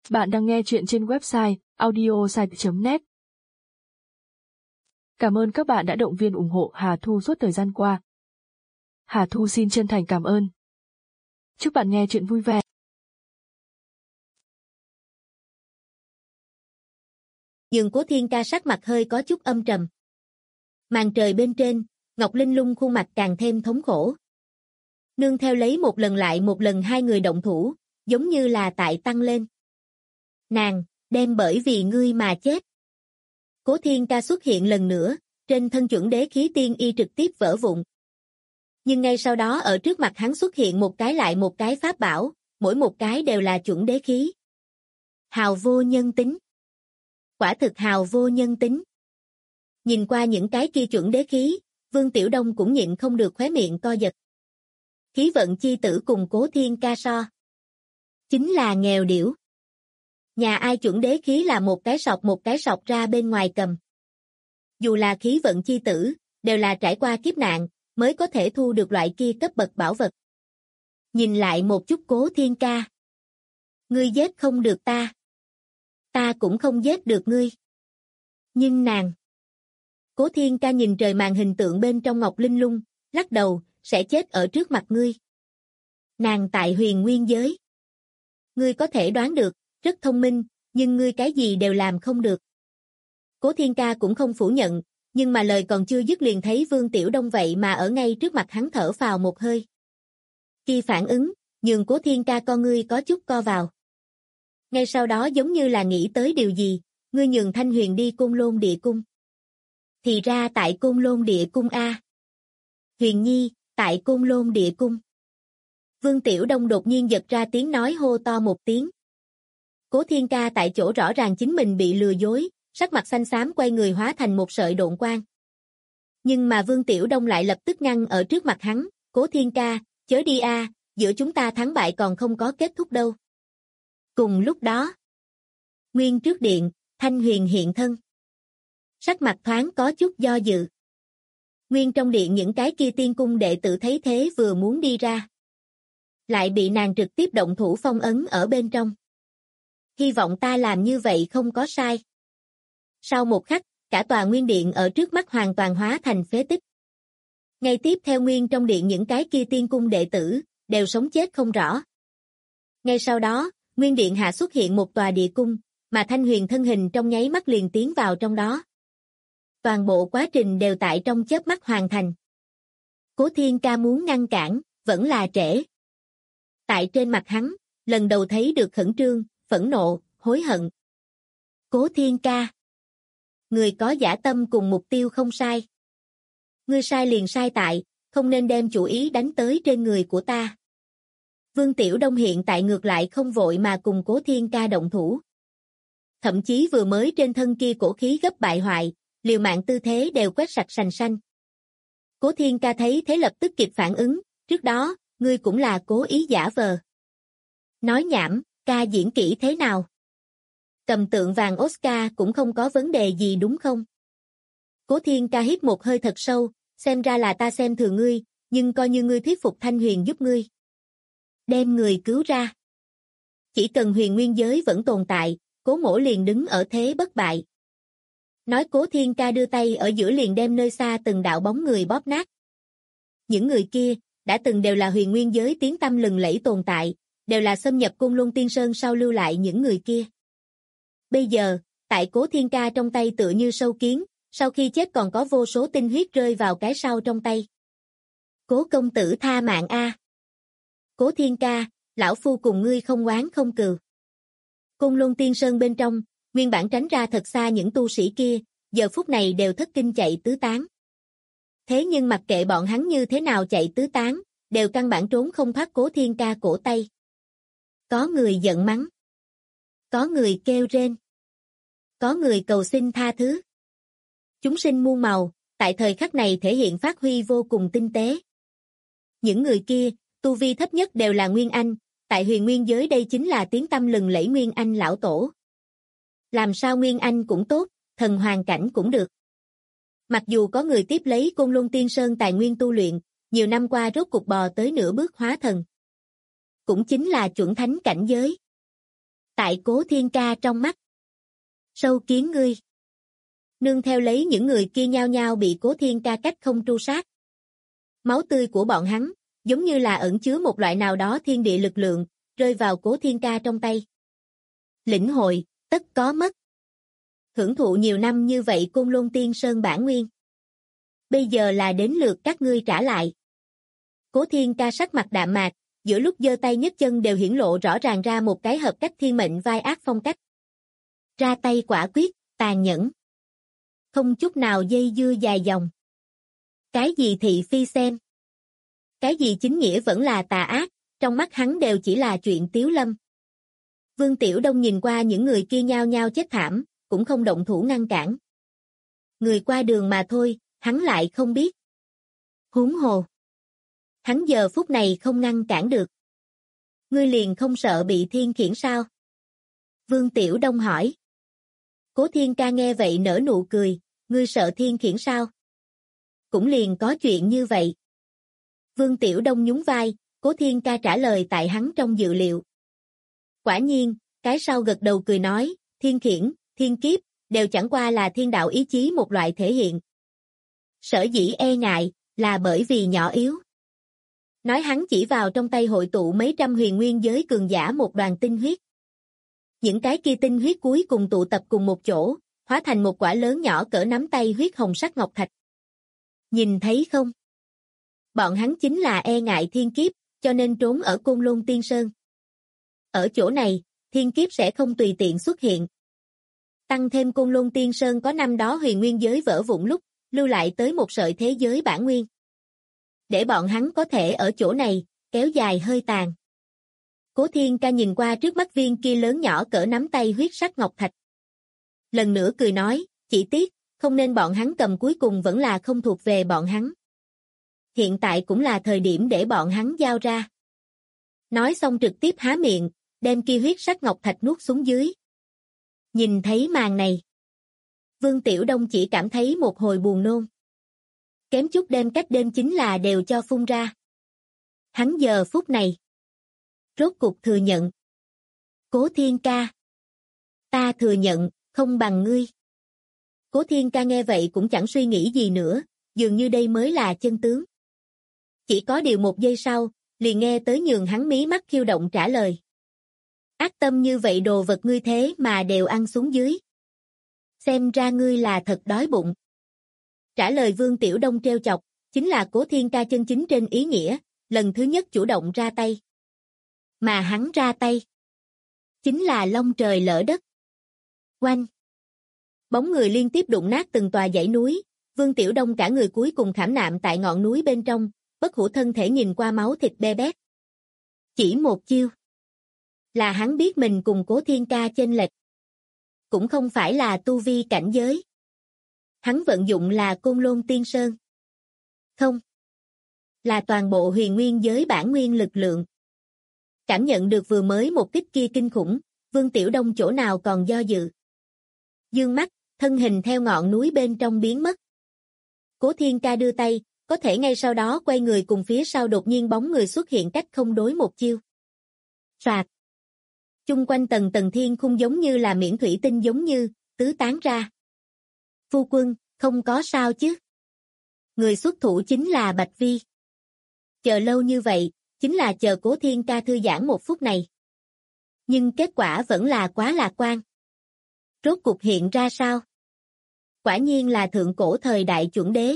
Bạn đang nghe chuyện trên website audiosite.net. Cảm ơn các bạn đã động viên ủng hộ Hà Thu suốt thời gian qua. Hà Thu xin chân thành cảm ơn. Chúc bạn nghe chuyện vui vẻ. Giường Cố Thiên Ca sắc mặt hơi có chút âm trầm. Màn trời bên trên, Ngọc Linh Lung khuôn mặt càng thêm thống khổ. Nương theo lấy một lần lại một lần hai người động thủ, giống như là tại tăng lên. Nàng, đem bởi vì ngươi mà chết. Cố Thiên Ca xuất hiện lần nữa, trên thân chuẩn đế khí tiên y trực tiếp vỡ vụn. Nhưng ngay sau đó ở trước mặt hắn xuất hiện một cái lại một cái pháp bảo, mỗi một cái đều là chuẩn đế khí. Hào vô nhân tính. Quả thực hào vô nhân tính. Nhìn qua những cái kia chuẩn đế khí, Vương Tiểu Đông cũng nhịn không được khóe miệng co giật. Khí vận chi tử cùng Cố Thiên Ca so. Chính là nghèo điểu. Nhà ai chuẩn đế khí là một cái sọc ra bên ngoài cầm. Dù là khí vận chi tử, đều là trải qua kiếp nạn, mới có thể thu được loại kia cấp bậc bảo vật. Nhìn lại một chút Cố Thiên Ca. Ngươi giết không được ta. Ta cũng không giết được ngươi. Nhưng nàng. Cố Thiên Ca nhìn trời màn hình tượng bên trong Ngọc Linh Lung, lắc đầu, sẽ chết ở trước mặt ngươi. Nàng tại huyền nguyên giới. Ngươi có thể đoán được, rất thông minh, nhưng ngươi cái gì đều làm không được. Cố Thiên Ca cũng không phủ nhận, nhưng mà lời còn chưa dứt liền thấy Vương Tiểu Đông vậy mà ở ngay trước mặt hắn thở phào một hơi. Khi phản ứng, nhường Cố Thiên Ca con ngươi có chút co vào. Ngay sau đó giống như là nghĩ tới điều gì, ngươi nhường Thanh Huyền đi Côn Lôn Địa Cung. Thì ra tại Côn Lôn Địa Cung a. Huyền Nhi, tại Côn Lôn Địa Cung. Vương Tiểu Đông đột nhiên giật ra tiếng nói hô to một tiếng. Cố Thiên Ca tại chỗ rõ ràng chính mình bị lừa dối, sắc mặt xanh xám quay người hóa thành một sợi độn quang. Nhưng mà Vương Tiểu Đông lại lập tức ngăn ở trước mặt hắn, Cố Thiên Ca, chớ đi a, giữa chúng ta thắng bại còn không có kết thúc đâu. Cùng lúc đó, Nguyên trước điện, Thanh Huyền hiện thân. Sắc mặt thoáng có chút do dự. Nguyên trong điện những cái kia tiên cung đệ tử thấy thế vừa muốn đi ra. Lại bị nàng trực tiếp động thủ phong ấn ở bên trong. Hy vọng ta làm như vậy không có sai. Sau một khắc, cả tòa nguyên điện ở trước mắt hoàn toàn hóa thành phế tích. Ngay tiếp theo Nguyên trong điện những cái kia tiên cung đệ tử, đều sống chết không rõ. Ngay sau đó, Nguyên điện hạ xuất hiện một tòa địa cung, mà Thanh Huyền thân hình trong nháy mắt liền tiến vào trong đó. Toàn bộ quá trình đều tại trong chớp mắt hoàn thành. Cố Thiên Ca muốn ngăn cản, vẫn là trễ. Tại trên mặt hắn, lần đầu thấy được khẩn trương, phẫn nộ, hối hận. Cố Thiên Ca. Người có dã tâm cùng mục tiêu không sai. Ngươi sai liền sai tại, không nên đem chủ ý đánh tới trên người của ta. Vương Tiểu Đông hiện tại ngược lại không vội mà cùng Cố Thiên Ca động thủ. Thậm chí vừa mới trên thân kia cổ khí gấp bại hoại, liều mạng tư thế đều quét sạch sành xanh. Cố Thiên Ca thấy thế lập tức kịp phản ứng, trước đó, ngươi cũng là cố ý giả vờ. Nói nhảm, ca diễn kỹ thế nào? Cầm tượng vàng Oscar cũng không có vấn đề gì đúng không? Cố Thiên Ca hít một hơi thật sâu, xem ra là ta xem thường ngươi, nhưng coi như ngươi thuyết phục Thanh Huyền giúp ngươi. Đem người cứu ra. Chỉ cần huyền nguyên giới vẫn tồn tại, Cố Mỗ liền đứng ở thế bất bại. Nói Cố Thiên Ca đưa tay ở giữa liền đem nơi xa từng đạo bóng người bóp nát. Những người kia, đã từng đều là huyền nguyên giới tiếng tăm lừng lẫy tồn tại, đều là xâm nhập Côn Luân Tiên Sơn sau lưu lại những người kia. Bây giờ, tại Cố Thiên Ca trong tay tựa như sâu kiến, sau khi chết còn có vô số tinh huyết rơi vào cái sau trong tay. Cố công tử tha mạng a. Cố Thiên Ca, lão phu cùng ngươi không oán không cừu. Côn Luân Tiên Sơn bên trong, nguyên bản tránh ra thật xa những tu sĩ kia, giờ phút này đều thất kinh chạy tứ tán. Thế nhưng mặc kệ bọn hắn như thế nào chạy tứ tán, đều căn bản trốn không thoát Cố Thiên Ca cổ tay. Có người giận mắng. Có người kêu rên. Có người cầu xin tha thứ. Chúng sinh muôn màu, tại thời khắc này thể hiện phát huy vô cùng tinh tế. Những người kia, tu vi thấp nhất đều là Nguyên Anh, tại huyền nguyên giới đây chính là tiếng tăm lừng lẫy Nguyên Anh lão tổ. Làm sao Nguyên Anh cũng tốt, thần hoàn cảnh cũng được. Mặc dù có người tiếp lấy Côn Luân Tiên Sơn tài nguyên tu luyện, nhiều năm qua rốt cục bò tới nửa bước hóa thần. Cũng chính là chuẩn thánh cảnh giới. Tại Cố Thiên Ca trong mắt. Sâu kiến ngươi. Nương theo lấy những người kia nhao nhao bị Cố Thiên Ca cách không tru sát. Máu tươi của bọn hắn, giống như là ẩn chứa một loại nào đó thiên địa lực lượng, rơi vào Cố Thiên Ca trong tay. Lĩnh hội, tất có mất. Hưởng thụ nhiều năm như vậy Côn Lôn Tiên Sơn bản nguyên. Bây giờ là đến lượt các ngươi trả lại. Cố Thiên Ca sắc mặt đạm mạc, giữa lúc giơ tay nhấc chân đều hiển lộ rõ ràng ra một cái hợp cách thiên mệnh vai ác phong cách. Ra tay quả quyết, tàn nhẫn. Không chút nào dây dưa dài dòng. Cái gì thị phi xem. Cái gì chính nghĩa vẫn là tà ác, trong mắt hắn đều chỉ là chuyện tiếu lâm. Vương Tiểu Đông nhìn qua những người kia nhao nhao chết thảm, cũng không động thủ ngăn cản. Người qua đường mà thôi, hắn lại không biết. Huống hồ. Hắn giờ phút này không ngăn cản được. Ngươi liền không sợ bị thiên khiển sao? Vương Tiểu Đông hỏi. Cố Thiên Ca nghe vậy nở nụ cười, ngươi sợ thiên khiển sao? Cũng liền có chuyện như vậy. Vương Tiểu Đông nhún vai, Cố Thiên Ca trả lời tại hắn trong dự liệu. Quả nhiên, cái sau gật đầu cười nói, thiên khiển, thiên kiếp, đều chẳng qua là thiên đạo ý chí một loại thể hiện. Sở dĩ e ngại, là bởi vì nhỏ yếu. Nói hắn chỉ vào trong tay hội tụ mấy trăm huyền nguyên giới cường giả một đoàn tinh huyết. Những cái kia tinh huyết cuối cùng tụ tập cùng một chỗ, hóa thành một quả lớn nhỏ cỡ nắm tay huyết hồng sắc ngọc thạch. Nhìn thấy không? Bọn hắn chính là e ngại thiên kiếp, cho nên trốn ở Côn Lôn Tiên Sơn. Ở chỗ này, thiên kiếp sẽ không tùy tiện xuất hiện. Tăng thêm Côn Lôn Tiên Sơn có năm đó huyền nguyên giới vỡ vụn lúc, lưu lại tới một sợi thế giới bản nguyên. Để bọn hắn có thể ở chỗ này, kéo dài hơi tàn. Cố Thiên Ca nhìn qua trước mắt viên kia lớn nhỏ cỡ nắm tay huyết sắc ngọc thạch. Lần nữa cười nói, chỉ tiếc, không nên bọn hắn cầm cuối cùng vẫn là không thuộc về bọn hắn. Hiện tại cũng là thời điểm để bọn hắn giao ra. Nói xong trực tiếp há miệng, đem kia huyết sắc ngọc thạch nuốt xuống dưới. Nhìn thấy màn này. Vương Tiểu Đông chỉ cảm thấy một hồi buồn nôn. Kém chút đem cách đêm chính là đều cho phun ra. Hắn giờ phút này. Rốt cục thừa nhận. Cố Thiên Ca. Ta thừa nhận, không bằng ngươi. Cố Thiên Ca nghe vậy cũng chẳng suy nghĩ gì nữa, dường như đây mới là chân tướng. Chỉ có điều một giây sau, liền nghe tới nhường hắn mí mắt khiêu động trả lời. Ác tâm như vậy đồ vật ngươi thế mà đều ăn xuống dưới. Xem ra ngươi là thật đói bụng. Trả lời Vương Tiểu Đông trêu chọc, chính là Cố Thiên Ca chân chính trên ý nghĩa, lần thứ nhất chủ động ra tay. Mà hắn ra tay. Chính là long trời lỡ đất. Oanh. Bóng người liên tiếp đụng nát từng tòa dãy núi, Vương Tiểu Đông cả người cuối cùng khảm nạm tại ngọn núi bên trong, bất hủ thân thể nhìn qua máu thịt be bét. Chỉ một chiêu. Là hắn biết mình cùng Cố Thiên Ca chênh lệch. Cũng không phải là tu vi cảnh giới. Hắn vận dụng là Côn Lôn Tiên Sơn. Không. Là toàn bộ huyền nguyên giới bản nguyên lực lượng. Cảm nhận được vừa mới một kích kia kinh khủng, Vương Tiểu Đông chỗ nào còn do dự. Dương mắt, thân hình theo ngọn núi bên trong biến mất. Cố Thiên Ca đưa tay, có thể ngay sau đó quay người cùng phía sau đột nhiên bóng người xuất hiện cách không đối một chiêu. Phạt. Chung quanh tầng tầng thiên khung giống như là miễn thủy tinh giống như, tứ tán ra. Phu quân, không có sao chứ. Người xuất thủ chính là Bạch Vi. Chờ lâu như vậy, chính là chờ Cố Thiên Ca thư giãn một phút này. Nhưng kết quả vẫn là quá lạc quan. Rốt cuộc hiện ra sao? Quả nhiên là thượng cổ thời đại chuẩn đế.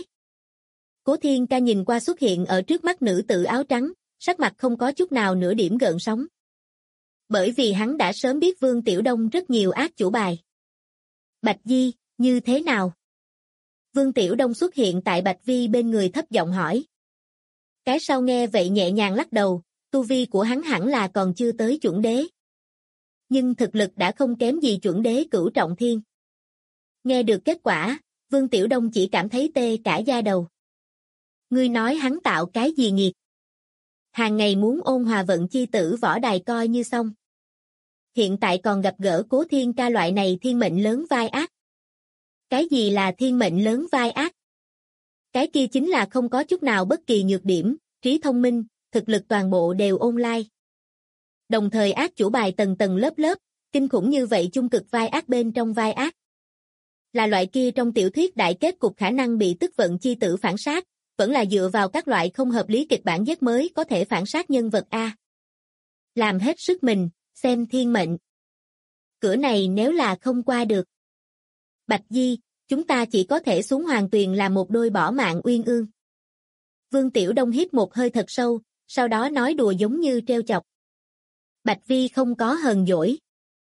Cố Thiên Ca nhìn qua xuất hiện ở trước mắt nữ tử áo trắng, sắc mặt không có chút nào nửa điểm gợn sóng. Bởi vì hắn đã sớm biết Vương Tiểu Đông rất nhiều ác chủ bài. Bạch Di, như thế nào? Vương Tiểu Đông xuất hiện tại Bạch Vi bên người thấp giọng hỏi. Cái sau nghe vậy nhẹ nhàng lắc đầu, tu vi của hắn hẳn là còn chưa tới chuẩn đế. Nhưng thực lực đã không kém gì chuẩn đế cửu trọng thiên. Nghe được kết quả, Vương Tiểu Đông chỉ cảm thấy tê cả da đầu. Ngươi nói hắn tạo cái gì nghiệt? Hàng ngày muốn ôn hòa vận chi tử võ đài coi như xong. Hiện tại còn gặp gỡ Cố Thiên Ca loại này thiên mệnh lớn vai ác. Cái gì là thiên mệnh lớn vai ác? Cái kia chính là không có chút nào bất kỳ nhược điểm, trí thông minh, thực lực toàn bộ đều online. Đồng thời ác chủ bài tầng tầng lớp lớp, Kinh khủng như vậy chung cực vai ác bên trong vai ác. Là loại kia trong tiểu thuyết đại kết cục khả năng bị tức vận chi tử phản sát, vẫn là dựa vào các loại không hợp lý kịch bản giết mới có thể phản sát nhân vật A. Làm hết sức mình, xem thiên mệnh. Cửa này nếu là không qua được. Bạch Di, chúng ta chỉ có thể xuống Hoàng Tuyền làm một đôi bỏ mạng uyên ương. Vương Tiểu Đông hít một hơi thật sâu, sau đó nói đùa giống như trêu chọc. Bạch Vi không có hờn dỗi,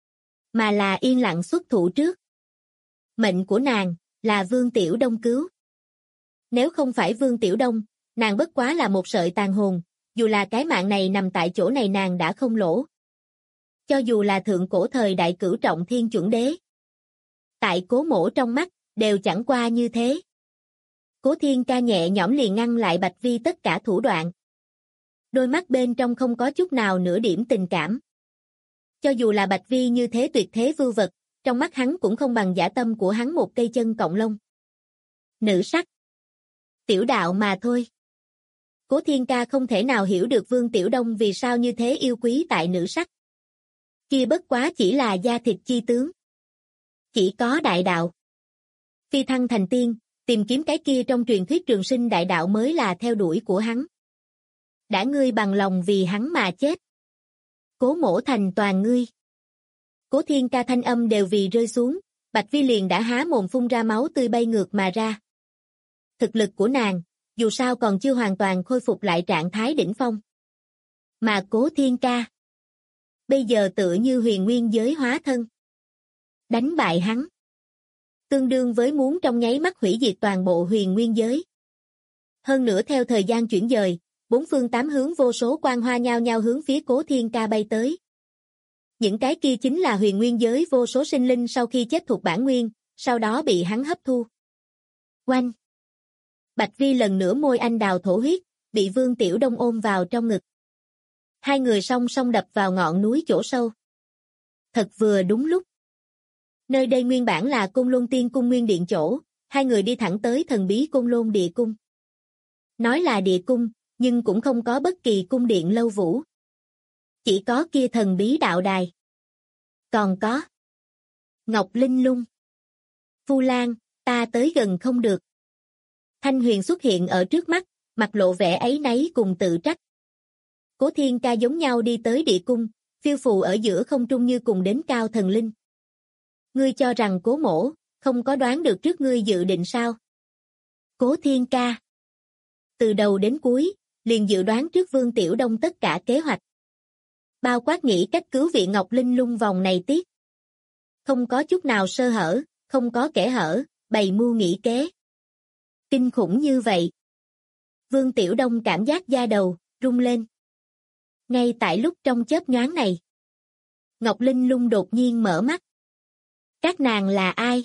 mà là yên lặng xuất thủ trước. Mệnh của nàng, là Vương Tiểu Đông cứu. Nếu không phải Vương Tiểu Đông, nàng bất quá là một sợi tàn hồn, dù là cái mạng này nằm tại chỗ này nàng đã không lỗ. Cho dù là thượng cổ thời đại cửu trọng thiên chuẩn đế. Tại Cố Mỗ trong mắt, đều chẳng qua như thế. Cố Thiên Ca nhẹ nhõm liền ngăn lại Bạch Vi tất cả thủ đoạn. Đôi mắt bên trong không có chút nào nửa điểm tình cảm. Cho dù là Bạch Vi như thế tuyệt thế vưu vật, trong mắt hắn cũng không bằng dã tâm của hắn một cây chân cọng lông. Nữ sắc. Tiểu đạo mà thôi. Cố Thiên Ca không thể nào hiểu được Vương Tiểu Đông vì sao như thế yêu quý tại nữ sắc. Kia bất quá chỉ là da thịt chi tướng. Chỉ có đại đạo. Phi thăng thành tiên, tìm kiếm cái kia trong truyền thuyết trường sinh đại đạo mới là theo đuổi của hắn. Đã ngươi bằng lòng vì hắn mà chết. Cố Mỗ thành toàn ngươi. Cố Thiên Ca thanh âm đều vì rơi xuống, Bạch Vi liền đã há mồm phun ra máu tươi bay ngược mà ra. Thực lực của nàng, dù sao còn chưa hoàn toàn khôi phục lại trạng thái đỉnh phong. Mà Cố Thiên Ca, bây giờ tựa như huyền nguyên giới hóa thân. Đánh bại hắn. Tương đương với muốn trong nháy mắt hủy diệt toàn bộ huyền nguyên giới. Hơn nữa theo thời gian chuyển dời, bốn phương tám hướng vô số quang hoa nhao nhao hướng phía Cố Thiên Ca bay tới. Những cái kia chính là huyền nguyên giới vô số sinh linh sau khi chết thuộc bản nguyên, sau đó bị hắn hấp thu. Oanh! Bạch Vi lần nữa môi anh đào thổ huyết, bị Vương Tiểu Đông ôm vào trong ngực. Hai người song song đập vào ngọn núi chỗ sâu. Thật vừa đúng lúc. Nơi đây nguyên bản là Côn Lôn Tiên Cung nguyên điện chỗ, hai người đi thẳng tới thần bí Côn Lôn Địa Cung. Nói là địa cung, nhưng cũng không có bất kỳ cung điện lâu vũ. Chỉ có kia thần bí đạo đài. Còn có Ngọc Linh Lung. Vu Lan, ta tới gần không được. Thanh Huyền xuất hiện ở trước mắt, mặt lộ vẻ áy náy cùng tự trách. Cố Thiên Ca giống nhau đi tới địa cung, phiêu phù ở giữa không trung như cùng đến cao thần linh. Ngươi cho rằng Cố Mỗ không có đoán được trước ngươi dự định sao? Cố Thiên Ca từ đầu đến cuối, liền dự đoán trước Vương Tiểu Đông tất cả kế hoạch. Bao quát nghĩ cách cứu viện Ngọc Linh Lung vòng này tiết. Không có chút nào sơ hở, không có kẽ hở, bày mưu nghĩ kế. Kinh khủng như vậy. Vương Tiểu Đông cảm giác da đầu, rung lên. Ngay tại lúc trong chớp nhoáng này. Ngọc Linh Lung đột nhiên mở mắt. Các nàng là ai?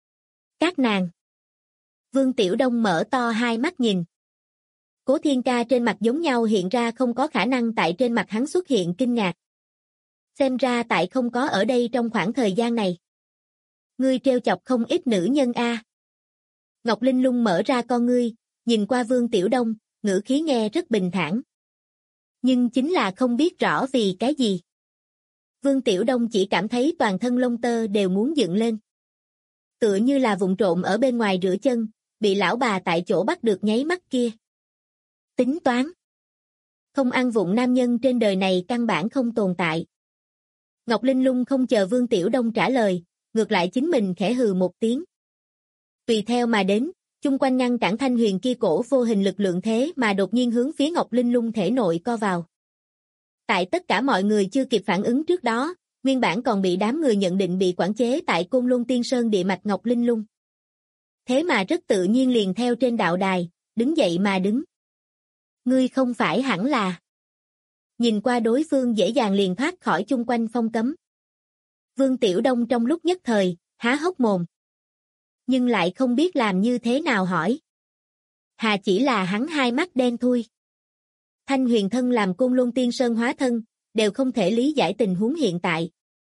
Các nàng. Vương Tiểu Đông mở to hai mắt nhìn. Cố Thiên Ca trên mặt giống nhau hiện ra không có khả năng tại trên mặt hắn xuất hiện kinh ngạc. Xem ra tại không có ở đây trong khoảng thời gian này. Ngươi trêu chọc không ít nữ nhân a. Ngọc Linh Lung mở ra con ngươi, nhìn qua Vương Tiểu Đông, ngữ khí nghe rất bình thản. Nhưng chính là không biết rõ vì cái gì. Vương Tiểu Đông chỉ cảm thấy toàn thân lông tơ đều muốn dựng lên. Tựa như là vụng trộm ở bên ngoài rửa chân, bị lão bà tại chỗ bắt được nháy mắt kia. Tính toán. Không ăn vụng nam nhân trên đời này căn bản không tồn tại. Ngọc Linh Lung không chờ Vương Tiểu Đông trả lời, ngược lại chính mình khẽ hừ một tiếng. Tùy theo mà đến, chung quanh ngăn cản Thanh Huyền kia cổ vô hình lực lượng thế mà đột nhiên hướng phía Ngọc Linh Lung thể nội co vào. Tại tất cả mọi người chưa kịp phản ứng trước đó, nguyên bản còn bị đám người nhận định bị quản chế tại Côn Lôn Tiên Sơn địa mạch Ngọc Linh Lung. Thế mà rất tự nhiên liền theo trên đạo đài, đứng dậy mà đứng. Ngươi không phải hẳn là. Nhìn qua đối phương dễ dàng liền thoát khỏi chung quanh phong cấm. Vương Tiểu Đông trong lúc nhất thời, há hốc mồm. Nhưng lại không biết làm như thế nào hỏi. Hà chỉ là hắn hai mắt đen thui. Thanh Huyền thân làm Côn Lôn Tiên Sơn hóa thân, đều không thể lý giải tình huống hiện tại.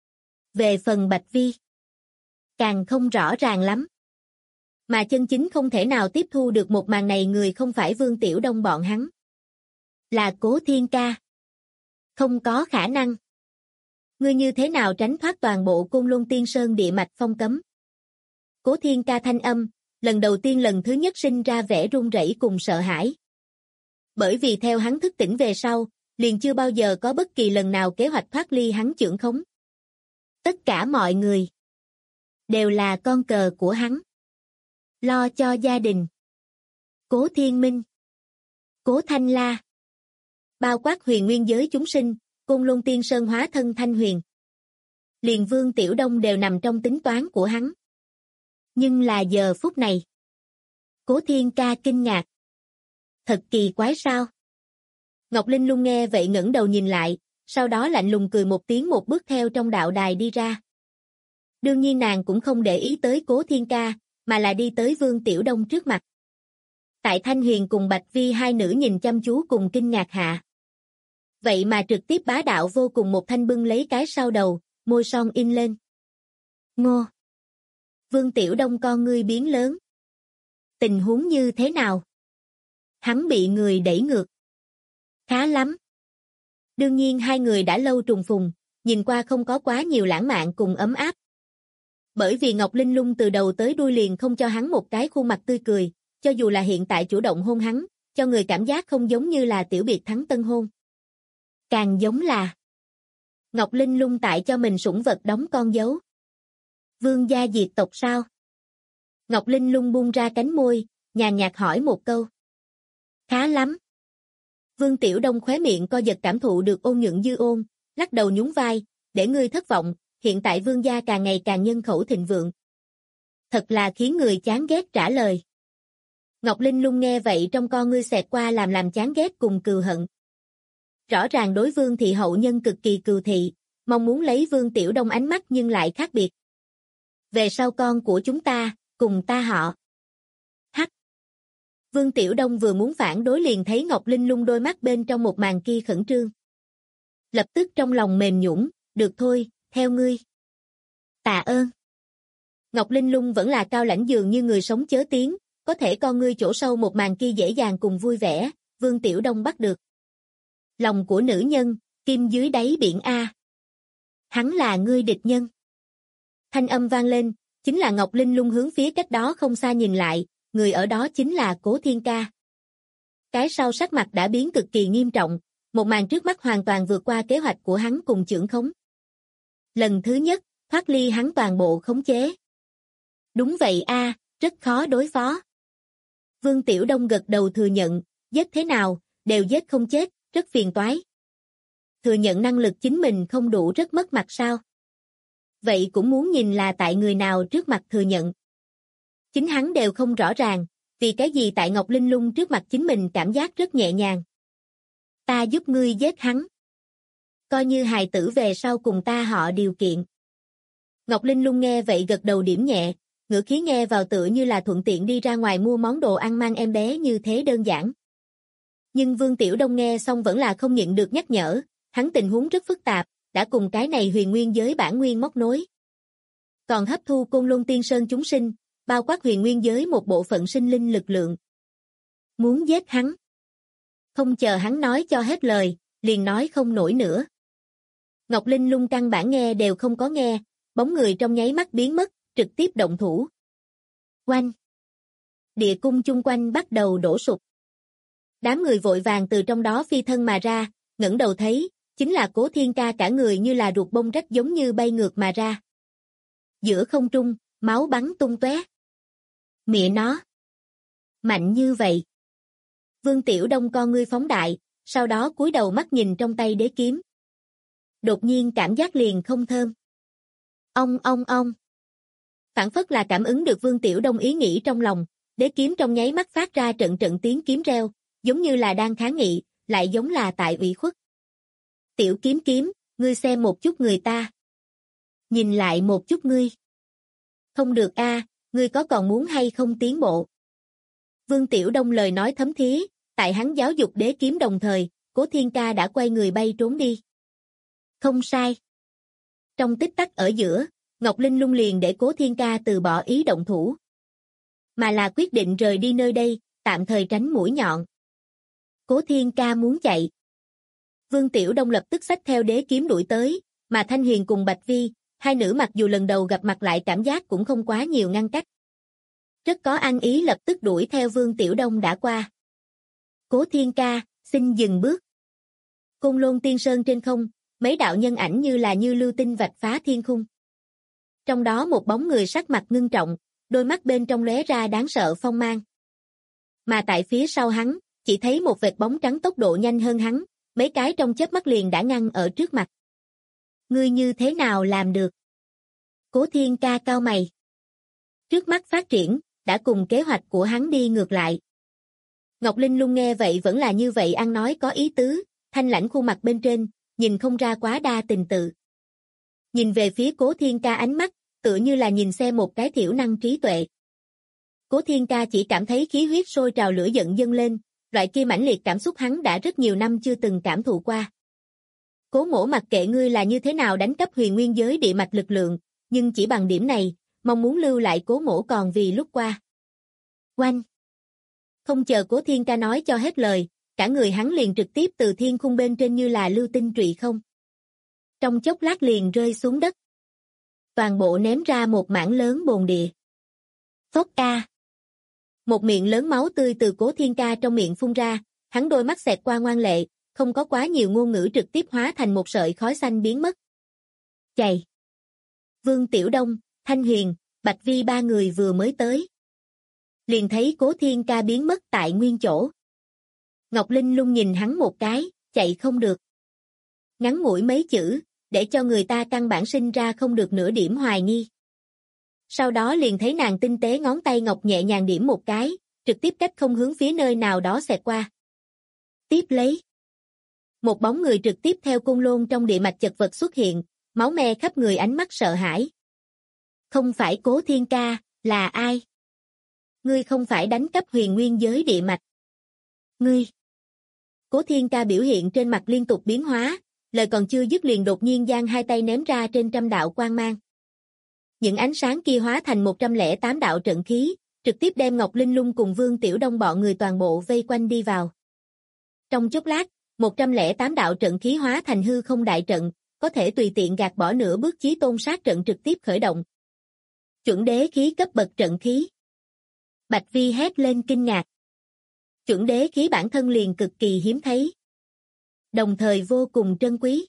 Về phần Bạch Vi, càng không rõ ràng lắm. Mà chân chính không thể nào tiếp thu được một màn này người không phải Vương Tiểu Đông bọn hắn. Là Cố Thiên Ca. Không có khả năng. Ngươi như thế nào tránh thoát toàn bộ Côn Luân Tiên Sơn địa mạch phong cấm? Cố Thiên Ca thanh âm, lần đầu tiên lần thứ nhất sinh ra vẻ run rẩy cùng sợ hãi. Bởi vì theo hắn thức tỉnh về sau, liền chưa bao giờ có bất kỳ lần nào kế hoạch thoát ly hắn chưởng khống. Tất cả mọi người đều là con cờ của hắn. Lo cho gia đình. Cố Thiên Minh, Cố Thanh La, bao quát huyền nguyên giới chúng sinh, Côn Luân Tiên Sơn hóa thân Thanh Huyền. Liền Vương Tiểu Đông đều nằm trong tính toán của hắn. Nhưng là giờ phút này. Cố Thiên Ca kinh ngạc. Thật kỳ quái sao? Ngọc Linh Lung nghe vậy ngẩng đầu nhìn lại, sau đó lạnh lùng cười một tiếng một bước theo trong đạo đài đi ra. Đương nhiên nàng cũng không để ý tới Cố Thiên Ca, mà là đi tới Vương Tiểu Đông trước mặt. Tại Thanh Huyền cùng Bạch Vi hai nữ nhìn chăm chú cùng kinh ngạc hạ. Vậy mà trực tiếp bá đạo vô cùng một thanh bưng lấy cái sau đầu, môi son in lên. Ngô! Vương Tiểu Đông con ngươi biến lớn. Tình huống như thế nào? Hắn bị người đẩy ngược. Khá lắm. Đương nhiên hai người đã lâu trùng phùng, nhìn qua không có quá nhiều lãng mạn cùng ấm áp. Bởi vì Ngọc Linh Lung từ đầu tới đuôi liền không cho hắn một cái khuôn mặt tươi cười, cho dù là hiện tại chủ động hôn hắn, cho người cảm giác không giống như là tiểu biệt thắng tân hôn. Càng giống là Ngọc Linh Lung tại cho mình sủng vật đóng con dấu. Vương gia diệt tộc sao? Ngọc Linh Lung buông ra cánh môi, nhàn nhạt hỏi một câu. Khá lắm. Vương Tiểu Đông khóe miệng co giật cảm thụ được ôn nhuận dư ôn, lắc đầu nhún vai, để ngươi thất vọng, hiện tại vương gia càng ngày càng nhân khẩu thịnh vượng. Thật là khiến người chán ghét trả lời. Ngọc Linh Lung nghe vậy trong con ngươi xẹt qua làm chán ghét cùng cừu hận. Rõ ràng đối Vương thị hậu nhân cực kỳ cừu thị, mong muốn lấy Vương Tiểu Đông ánh mắt nhưng lại khác biệt. Về sau con của chúng ta, cùng ta họ. Hắc. Vương Tiểu Đông vừa muốn phản đối liền thấy Ngọc Linh Lung đôi mắt bên trong một màn kia khẩn trương. Lập tức trong lòng mềm nhũn, được thôi, theo ngươi. Tạ ơn. Ngọc Linh Lung vẫn là cao lãnh dường như người sống chớ tiếng, có thể con ngươi chỗ sâu một màn kia dễ dàng cùng vui vẻ, Vương Tiểu Đông bắt được. Lòng của nữ nhân, kim dưới đáy biển A. Hắn là ngươi địch nhân. Thanh âm vang lên, chính là Ngọc Linh Lung hướng phía cách đó không xa nhìn lại, người ở đó chính là Cố Thiên Ca. Cái sau sắc mặt đã biến cực kỳ nghiêm trọng, một màn trước mắt hoàn toàn vượt qua kế hoạch của hắn cùng chưởng khống. Lần thứ nhất, thoát ly hắn toàn bộ khống chế. Đúng vậy a, rất khó đối phó. Vương Tiểu Đông gật đầu thừa nhận, giết thế nào, đều giết không chết, rất phiền toái. Thừa nhận năng lực chính mình không đủ rất mất mặt sao? Vậy cũng muốn nhìn là tại người nào trước mặt thừa nhận. Chính hắn đều không rõ ràng, vì cái gì tại Ngọc Linh Lung trước mặt chính mình cảm giác rất nhẹ nhàng. Ta giúp ngươi giết hắn. Coi như hài tử về sau cùng ta họ điều kiện. Ngọc Linh Lung nghe vậy gật đầu điểm nhẹ, ngữ khí nghe vào tựa như là thuận tiện đi ra ngoài mua món đồ ăn mang em bé như thế đơn giản. Nhưng Vương Tiểu Đông nghe xong vẫn là không nhịn được nhắc nhở, hắn tình huống rất phức tạp, đã cùng cái này huyền nguyên giới bản nguyên móc nối. Còn hấp thu Côn Luân Tiên Sơn chúng sinh, bao quát huyền nguyên giới một bộ phận sinh linh lực lượng. Muốn giết hắn. Không chờ hắn nói cho hết lời, liền nói không nổi nữa. Ngọc Linh Lung căn bản nghe đều không có nghe, bóng người trong nháy mắt biến mất, trực tiếp động thủ. Oanh! Địa cung chung quanh bắt đầu đổ sụp. Đám người vội vàng từ trong đó phi thân mà ra, ngẩng đầu thấy, chính là Cố Thiên Ca cả người như là ruột bông rách giống như bay ngược mà ra. Giữa không trung, máu bắn tung tóe. Mẹ nó! Mạnh như vậy! Vương Tiểu Đông con ngươi phóng đại, sau đó cúi đầu mắt nhìn trong tay đế kiếm. Đột nhiên cảm giác liền không thơm. Ông. Phản phất là cảm ứng được Vương Tiểu Đông ý nghĩ trong lòng, đế kiếm trong nháy mắt phát ra trận trận tiếng kiếm reo, giống như là đang kháng nghị, lại giống là tại ủy khuất. Tiểu kiếm, ngươi xem một chút người ta. Nhìn lại một chút ngươi. Không được a, ngươi có còn muốn hay không tiến bộ? Vương Tiểu Đông lời nói thấm thía, tại hắn giáo dục đế kiếm đồng thời, Cố Thiên Ca đã quay người bay trốn đi. Không sai. Trong tích tắc ở giữa, Ngọc Linh Lung liền để Cố Thiên Ca từ bỏ ý động thủ. Mà là quyết định rời đi nơi đây, tạm thời tránh mũi nhọn. Cố Thiên Ca muốn chạy. Vương Tiểu Đông lập tức xách theo đế kiếm đuổi tới, mà Thanh Huyền cùng Bạch Vi, hai nữ mặc dù lần đầu gặp mặt lại cảm giác cũng không quá nhiều ngăn cách. Rất có ăn ý lập tức đuổi theo Vương Tiểu Đông đã qua. Cố Thiên ca, xin dừng bước. Côn Lôn Tiên Sơn trên không, mấy đạo nhân ảnh như lưu tinh vạch phá thiên khung. Trong đó một bóng người sắc mặt ngưng trọng, đôi mắt bên trong lóe ra đáng sợ phong mang. Mà tại phía sau hắn, chỉ thấy một vệt bóng trắng tốc độ nhanh hơn hắn, mấy cái trong chớp mắt liền đã ngăn ở trước mặt. Ngươi như thế nào làm được? Cố Thiên ca cau mày. Trước mắt phát triển, đã cùng kế hoạch của hắn đi ngược lại. Ngọc Linh Lung nghe vậy vẫn là như vậy ăn nói có ý tứ, thanh lãnh khuôn mặt bên trên, nhìn không ra quá đa tình tự. Nhìn về phía Cố Thiên ca ánh mắt, tựa như là nhìn xem một cái thiểu năng trí tuệ. Cố Thiên ca chỉ cảm thấy khí huyết sôi trào lửa giận dâng lên, loại kia mãnh liệt cảm xúc hắn đã rất nhiều năm chưa từng cảm thụ qua. Cố mỗ mặc kệ ngươi là như thế nào đánh cắp huyền nguyên giới địa mạch lực lượng, nhưng chỉ bằng điểm này, mong muốn lưu lại cố mỗ còn vì lúc qua. Oanh! Không chờ Cố Thiên ca nói cho hết lời, cả người hắn liền trực tiếp từ thiên khung bên trên như là lưu tinh trụy không. Trong chốc lát liền rơi xuống đất. Toàn bộ ném ra một mảng lớn bồn địa. Phốc ca! Một miệng lớn máu tươi từ Cố Thiên ca trong miệng phun ra, hắn đôi mắt xẹt qua ngoan lệ, không có quá nhiều ngôn ngữ trực tiếp hóa thành một sợi khói xanh biến mất. Chày! Vương Tiểu Đông, Thanh Huyền, Bạch Vi ba người vừa mới tới. Liền thấy Cố Thiên ca biến mất tại nguyên chỗ. Ngọc Linh Lung nhìn hắn một cái, chạy không được. Ngắn ngủi mấy chữ, để cho người ta căn bản sinh ra không được nửa điểm hoài nghi. Sau đó liền thấy nàng tinh tế ngón tay ngọc nhẹ nhàng điểm một cái, trực tiếp cách không hướng phía nơi nào đó xẹt qua. Tiếp lấy. Một bóng người trực tiếp theo côn lôn trong địa mạch chật vật xuất hiện, máu me khắp người ánh mắt sợ hãi. Không phải Cố Thiên ca, là ai? Ngươi không phải đánh cắp huyền nguyên giới địa mạch. Ngươi. Cố Thiên ca biểu hiện trên mặt liên tục biến hóa, lời còn chưa dứt liền đột nhiên giang hai tay ném ra trên trăm đạo quang mang. Những ánh sáng kia hóa thành 108 đạo trận khí, trực tiếp đem Ngọc Linh Lung cùng Vương Tiểu Đông bọn người toàn bộ vây quanh đi vào. Trong chốc lát, 108 đạo trận khí hóa thành hư không đại trận, có thể tùy tiện gạt bỏ nửa bước chí tôn sát trận trực tiếp khởi động. Chuẩn đế khí cấp bậc trận khí. Bạch Vi hét lên kinh ngạc. Chuẩn đế khí bản thân liền cực kỳ hiếm thấy. Đồng thời vô cùng trân quý.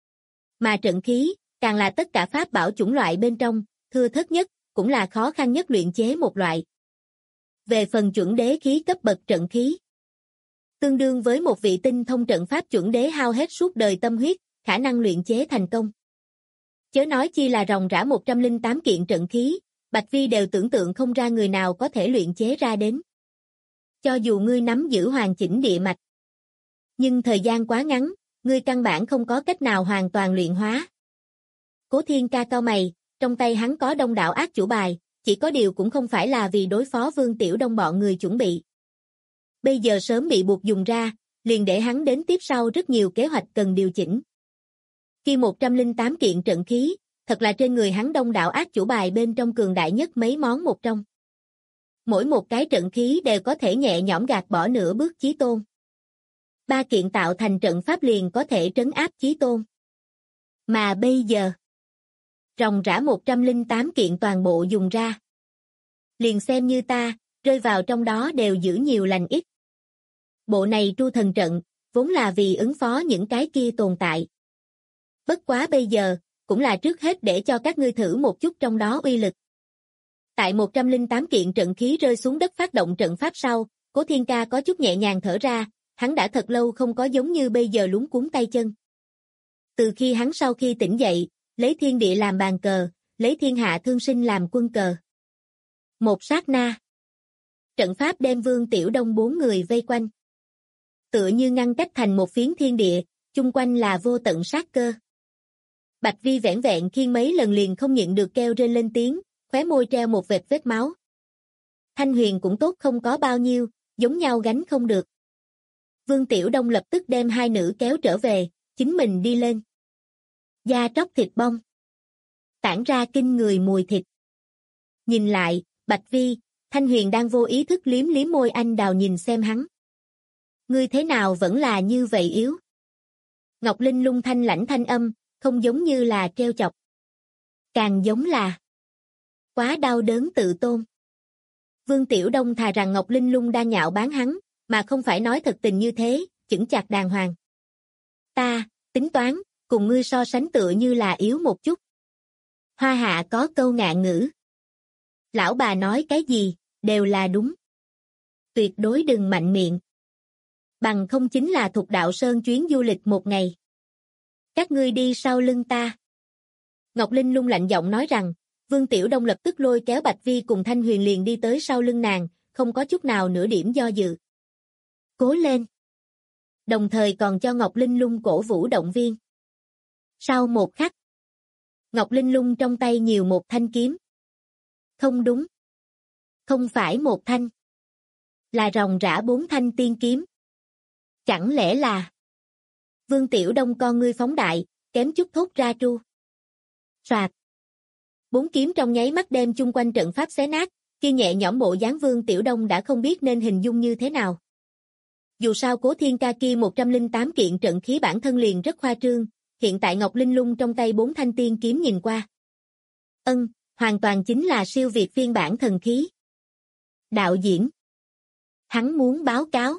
Mà trận khí, càng là tất cả pháp bảo chủng loại bên trong, thưa thớt nhất, cũng là khó khăn nhất luyện chế một loại. Về phần chuẩn đế khí cấp bậc trận khí, tương đương với một vị tinh thông trận pháp chuẩn đế hao hết suốt đời tâm huyết, khả năng luyện chế thành công. Chớ nói chi là ròng rã 108 kiện trận khí, Bạch Vi đều tưởng tượng không ra người nào có thể luyện chế ra đến. Cho dù ngươi nắm giữ hoàn chỉnh địa mạch, nhưng thời gian quá ngắn, ngươi căn bản không có cách nào hoàn toàn luyện hóa. Cố Thiên ca cau mày, trong tay hắn có đông đảo ác chủ bài, chỉ có điều cũng không phải là vì đối phó Vương Tiểu Đông bọn người chuẩn bị. Bây giờ sớm bị buộc dùng ra, liền để hắn đến tiếp sau rất nhiều kế hoạch cần điều chỉnh. Khi 108 kiện trận khí, thật là trên người hắn đông đảo ác chủ bài bên trong cường đại nhất mấy món một trong. Mỗi một cái trận khí đều có thể nhẹ nhõm gạt bỏ nửa bước chí tôn. 3 kiện tạo thành trận pháp liền có thể trấn áp chí tôn. Mà bây giờ, ròng rã 108 kiện toàn bộ dùng ra. Liền xem như ta, rơi vào trong đó đều giữ nhiều lành ít. Bộ này tru thần trận, vốn là vì ứng phó những cái kia tồn tại. Bất quá bây giờ, cũng là trước hết để cho các ngươi thử một chút trong đó uy lực. Tại 108 kiện trận khí rơi xuống đất phát động trận pháp sau, Cố Thiên ca có chút nhẹ nhàng thở ra, hắn đã thật lâu không có giống như bây giờ luống cuống tay chân. Từ khi hắn sau khi tỉnh dậy, lấy thiên địa làm bàn cờ, lấy thiên hạ thương sinh làm quân cờ. Một sát na, trận pháp đem Vương Tiểu Đông 4 người vây quanh. Tựa như ngăn cách thành một phiến thiên địa, chung quanh là vô tận sát cơ. Bạch Vi vẻn vẹn khiêng mấy lần liền không nhịn được kêu rên lên tiếng, khóe môi treo một vệt vết máu. Thanh Huyền cũng tốt không có bao nhiêu, giống nhau gánh không được. Vương Tiểu Đông lập tức đem hai nữ kéo trở về, chính mình đi lên. Da tróc thịt bong. Tản ra kinh người mùi thịt. Nhìn lại, Bạch Vi, Thanh Huyền đang vô ý thức liếm liếm môi anh đào nhìn xem hắn. Ngươi thế nào vẫn là như vậy yếu? Ngọc Linh Lung thanh lãnh thanh âm, không giống như là trêu chọc. Càng giống là quá đau đớn tự tôn. Vương Tiểu Đông thà rằng Ngọc Linh Lung đang nhạo báng hắn, mà không phải nói thật tình như thế, chững chạc đàng hoàng. Ta, tính toán, cùng ngươi so sánh tựa như là yếu một chút. Hoa Hạ có câu ngạn ngữ. Lão bà nói cái gì, đều là đúng. Tuyệt đối đừng mạnh miệng. Bằng không chính là Thục Đạo Sơn chuyến du lịch một ngày. Các ngươi đi sau lưng ta. Ngọc Linh Lung lạnh giọng nói rằng, Vương Tiểu Đông lập tức lôi kéo Bạch Vi cùng Thanh Huyền liền đi tới sau lưng nàng, không có chút nào nửa điểm do dự. Cố lên. Đồng thời còn cho Ngọc Linh Lung cổ vũ động viên. Sau một khắc, Ngọc Linh Lung trong tay nhiều một thanh kiếm. Không đúng. Không phải một thanh. Là ròng rã 4 thanh tiên kiếm. Chẳng lẽ là... Vương Tiểu Đông con ngươi phóng đại, kém chút thốt ra tru. Soạt. 4 kiếm trong nháy mắt đem chung quanh trận pháp xé nát, kia nhẹ nhõm bộ dáng Vương Tiểu Đông đã không biết nên hình dung như thế nào. Dù sao Cố Thiên Ca kia 108 kiện trận khí bản thân liền rất khoa trương, hiện tại Ngọc Linh Lung trong tay 4 thanh tiên kiếm nhìn qua. Hoàn toàn chính là siêu việt phiên bản thần khí. Đạo diễn. Hắn muốn báo cáo.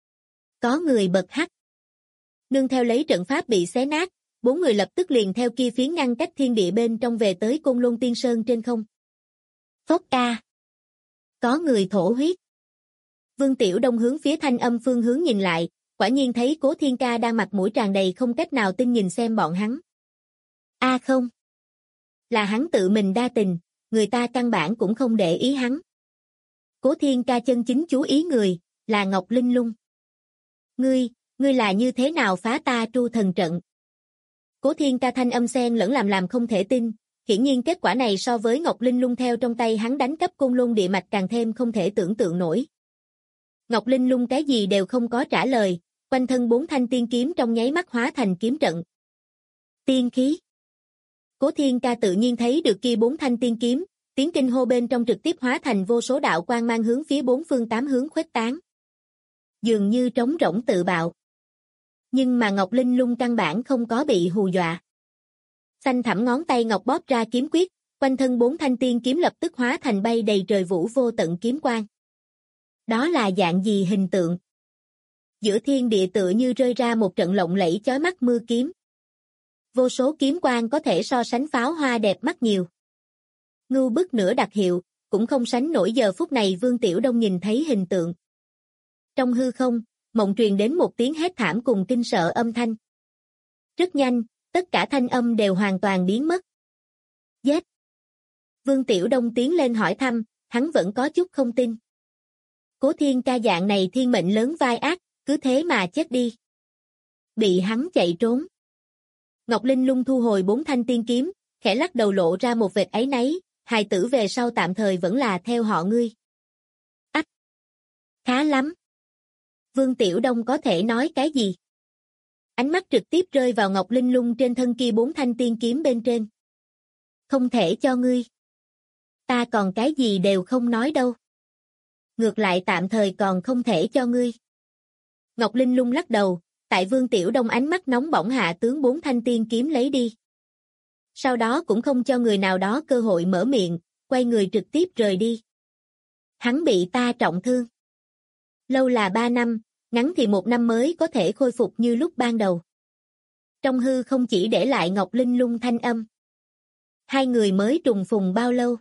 Có người bật hắc. Nương theo lấy trận pháp bị xé nát, 4 người lập tức liền theo kia phiến ngăn cách thiên địa bên trong về tới Côn Lôn Tiên Sơn trên không. Phốc ca. Có người thổ huyết. Vương Tiểu Đông hướng phía thanh âm phương hướng nhìn lại, quả nhiên thấy Cố Thiên Ca đang mặt mũi tràn đầy không cách nào tin nhìn xem bọn hắn. Không. Là hắn tự mình đa tình, người ta căn bản cũng không để ý hắn. Cố Thiên Ca chân chính chú ý người, là Ngọc Linh Lung. Ngươi là như thế nào phá ta tru thần trận? Cố Thiên Ca thanh âm xen lẫn làm không thể tin, hiển nhiên kết quả này so với Ngọc Linh Lung theo trong tay hắn đánh cắp Côn Lôn địa mạch càng thêm không thể tưởng tượng nổi. Ngọc Linh Lung cái gì đều không có trả lời, quanh thân 4 thanh tiên kiếm trong nháy mắt hóa thành kiếm trận. Tiên khí. Cố Thiên Ca tự nhiên thấy được kia 4 thanh tiên kiếm, tiếng kinh hô bên trong trực tiếp hóa thành vô số đạo quang mang hướng phía 4 phương 8 hướng khuếch tán. Dường như trống rỗng tự bạo. Nhưng mà Ngọc Linh Lung căn bản không có bị hù dọa. Xanh thẳm ngón tay ngọc bóp ra kiếm quyết, quanh thân 4 thanh tiên kiếm lập tức hóa thành bay đầy trời vũ vô tận kiếm quang. Đó là dạng gì hình tượng? Giữa thiên địa tựa như rơi ra một trận lộng lẫy chói mắt mưa kiếm. Vô số kiếm quang có thể so sánh pháo hoa đẹp mắt nhiều. Ngưu bức nửa đặc hiệu, cũng không sánh nổi giờ phút này Vương Tiểu Đông nhìn thấy hình tượng. Trong hư không, mộng truyền đến một tiếng hét thảm cùng kinh sợ âm thanh. Rất nhanh, tất cả thanh âm đều hoàn toàn biến mất. Giết! Vương Tiểu Đông tiến lên hỏi thăm, hắn vẫn có chút không tin. Cố Thiên Ca dạng này thiên mệnh lớn vai ác, cứ thế mà chết đi. Bị hắn chạy trốn. Ngọc Linh Lung thu hồi 4 thanh tiên kiếm, khẽ lắc đầu lộ ra một vệt áy náy, hài tử về sau tạm thời vẫn là theo họ ngươi. Ách! Khá lắm. Vương Tiểu Đông có thể nói cái gì? Ánh mắt trực tiếp rơi vào Ngọc Linh Lung trên thân kia 4 thanh tiên kiếm bên trên. Không thể cho ngươi. Ta còn cái gì đều không nói đâu. Ngược lại tạm thời còn không thể cho ngươi. Ngọc Linh Lung lắc đầu, tại Vương Tiểu Đông ánh mắt nóng bỏng hạ tướng 4 thanh tiên kiếm lấy đi. Sau đó cũng không cho người nào đó cơ hội mở miệng, quay người trực tiếp rời đi. Hắn bị ta trọng thương. Lâu là 3 năm, ngắn thì 1 năm mới có thể khôi phục như lúc ban đầu. Trong hư không chỉ để lại Ngọc Linh Lung thanh âm. Hai người mới trùng phùng bao lâu?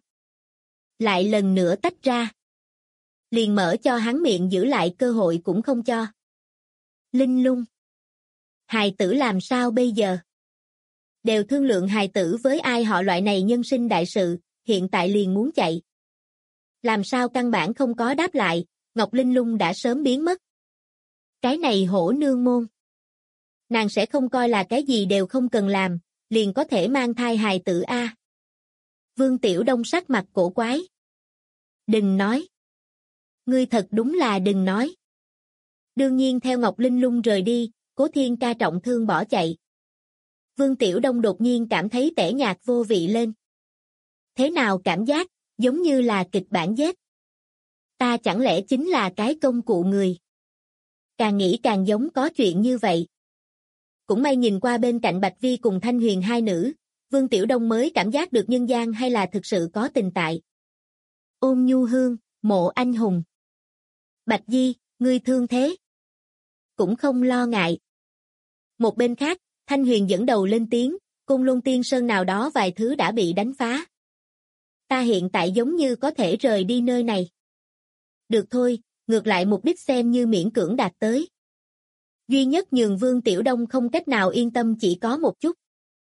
Lại lần nữa tách ra. Liền mở cho hắn miệng giữ lại cơ hội cũng không cho. Linh Lung. Hài tử làm sao bây giờ? Đều thương lượng hài tử với ai họ loại này nhân sinh đại sự, hiện tại liền muốn chạy. Làm sao căn bản không có đáp lại, Ngọc Linh Lung đã sớm biến mất. Cái này hổ nương môn. Nàng sẽ không coi là cái gì đều không cần làm, liền có thể mang thai hài tử a. Vương Tiểu Đông sắc mặt cổ quái. Đừng nói. Ngươi thật đúng là đừng nói. Đương nhiên theo Ngọc Linh Lung rời đi, Cố Thiên Ca trọng thương bỏ chạy. Vương Tiểu Đông đột nhiên cảm thấy tẻ nhạt vô vị lên. Thế nào cảm giác, giống như là kịch bản giết. Ta chẳng lẽ chính là cái công cụ người. Càng nghĩ càng giống có chuyện như vậy. Cũng may nhìn qua bên cạnh Bạch Vi cùng Thanh Huyền hai nữ, Vương Tiểu Đông mới cảm giác được nhân gian hay là thực sự có tình tại. Ôn nhu hương, mộ anh hùng. Bạch Di, ngươi thương thế. Cũng không lo ngại. Một bên khác, Thanh Huyền dẫn đầu lên tiếng, Côn Lôn Tiên Sơn nào đó vài thứ đã bị đánh phá. Ta hiện tại giống như có thể rời đi nơi này. Được thôi, ngược lại mục đích xem như miễn cưỡng đạt tới. Duy nhất nhường Vương Tiểu Đông không cách nào yên tâm chỉ có một chút.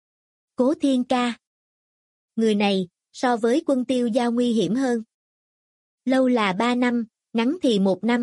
Cố Thiên Ca. Người này, so với Quân Tiêu Giao nguy hiểm hơn. Lâu là 3 năm, ngắn thì 1 năm.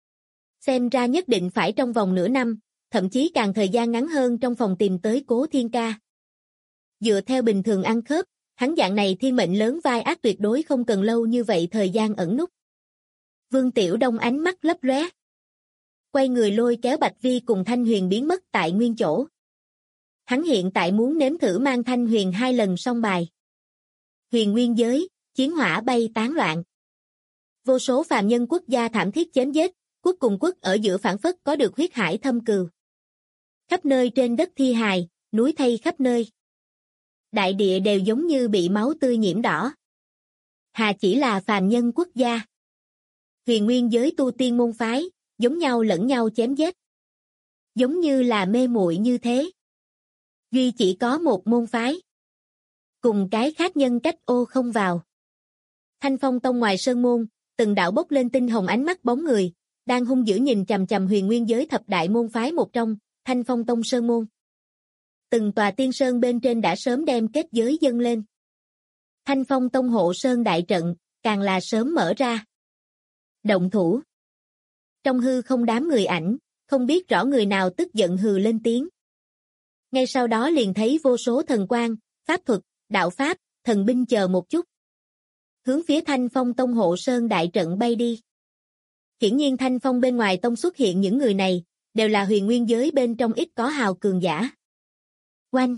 Xem ra nhất định phải trong vòng nửa năm, thậm chí càng thời gian ngắn hơn trong phòng tìm tới Cố Thiên Ca. Dựa theo bình thường ăn khớp, hắn dạng này thiên mệnh lớn vai ác tuyệt đối không cần lâu như vậy thời gian ẩn núp. Vương Tiểu Đông ánh mắt lấp lóe. Quay người lôi kéo Bạch Vi cùng Thanh Huyền biến mất tại nguyên chỗ. Hắn hiện tại muốn nếm thử mang Thanh Huyền 2 lần song bài. Huyền nguyên giới, chiến hỏa bay tán loạn. Vô số phàm nhân quốc gia thảm thiết chém giết, quốc cùng quốc ở giữa phảng phất có được huyết hải thâm cừu. Khắp nơi trên đất thi hài, núi thây khắp nơi. Đại địa đều giống như bị máu tươi nhiễm đỏ. Hà chỉ là phàm nhân quốc gia. Huyền nguyên giới tu tiên môn phái, giống nhau lẫn nhau chém giết. Giống như là mê muội như thế. Duy chỉ có một môn phái. Cùng cái khác nhân cách ô không vào. Thanh Phong Tông ngoài sơn môn, từng đạo bốc lên tinh hồng ánh mắt bóng người, đang hung dữ nhìn chằm chằm huyền nguyên giới thập đại môn phái một trong, Thanh Phong Tông sơn môn. Từng tòa tiên sơn bên trên đã sớm đem kết giới dâng lên. Thanh Phong Tông hộ sơn đại trận, càng là sớm mở ra. Động thủ. Trong hư không đám người ảnh, không biết rõ người nào tức giận hừ lên tiếng. Ngay sau đó liền thấy vô số thần quang, pháp thuật, đạo pháp, thần binh chờ một chút. Hướng phía Thanh Phong Tông hộ sơn đại trận bay đi. Hiển nhiên Thanh Phong bên ngoài tông xuất hiện những người này, đều là huyền nguyên giới bên trong ít có hào cường giả. Oanh!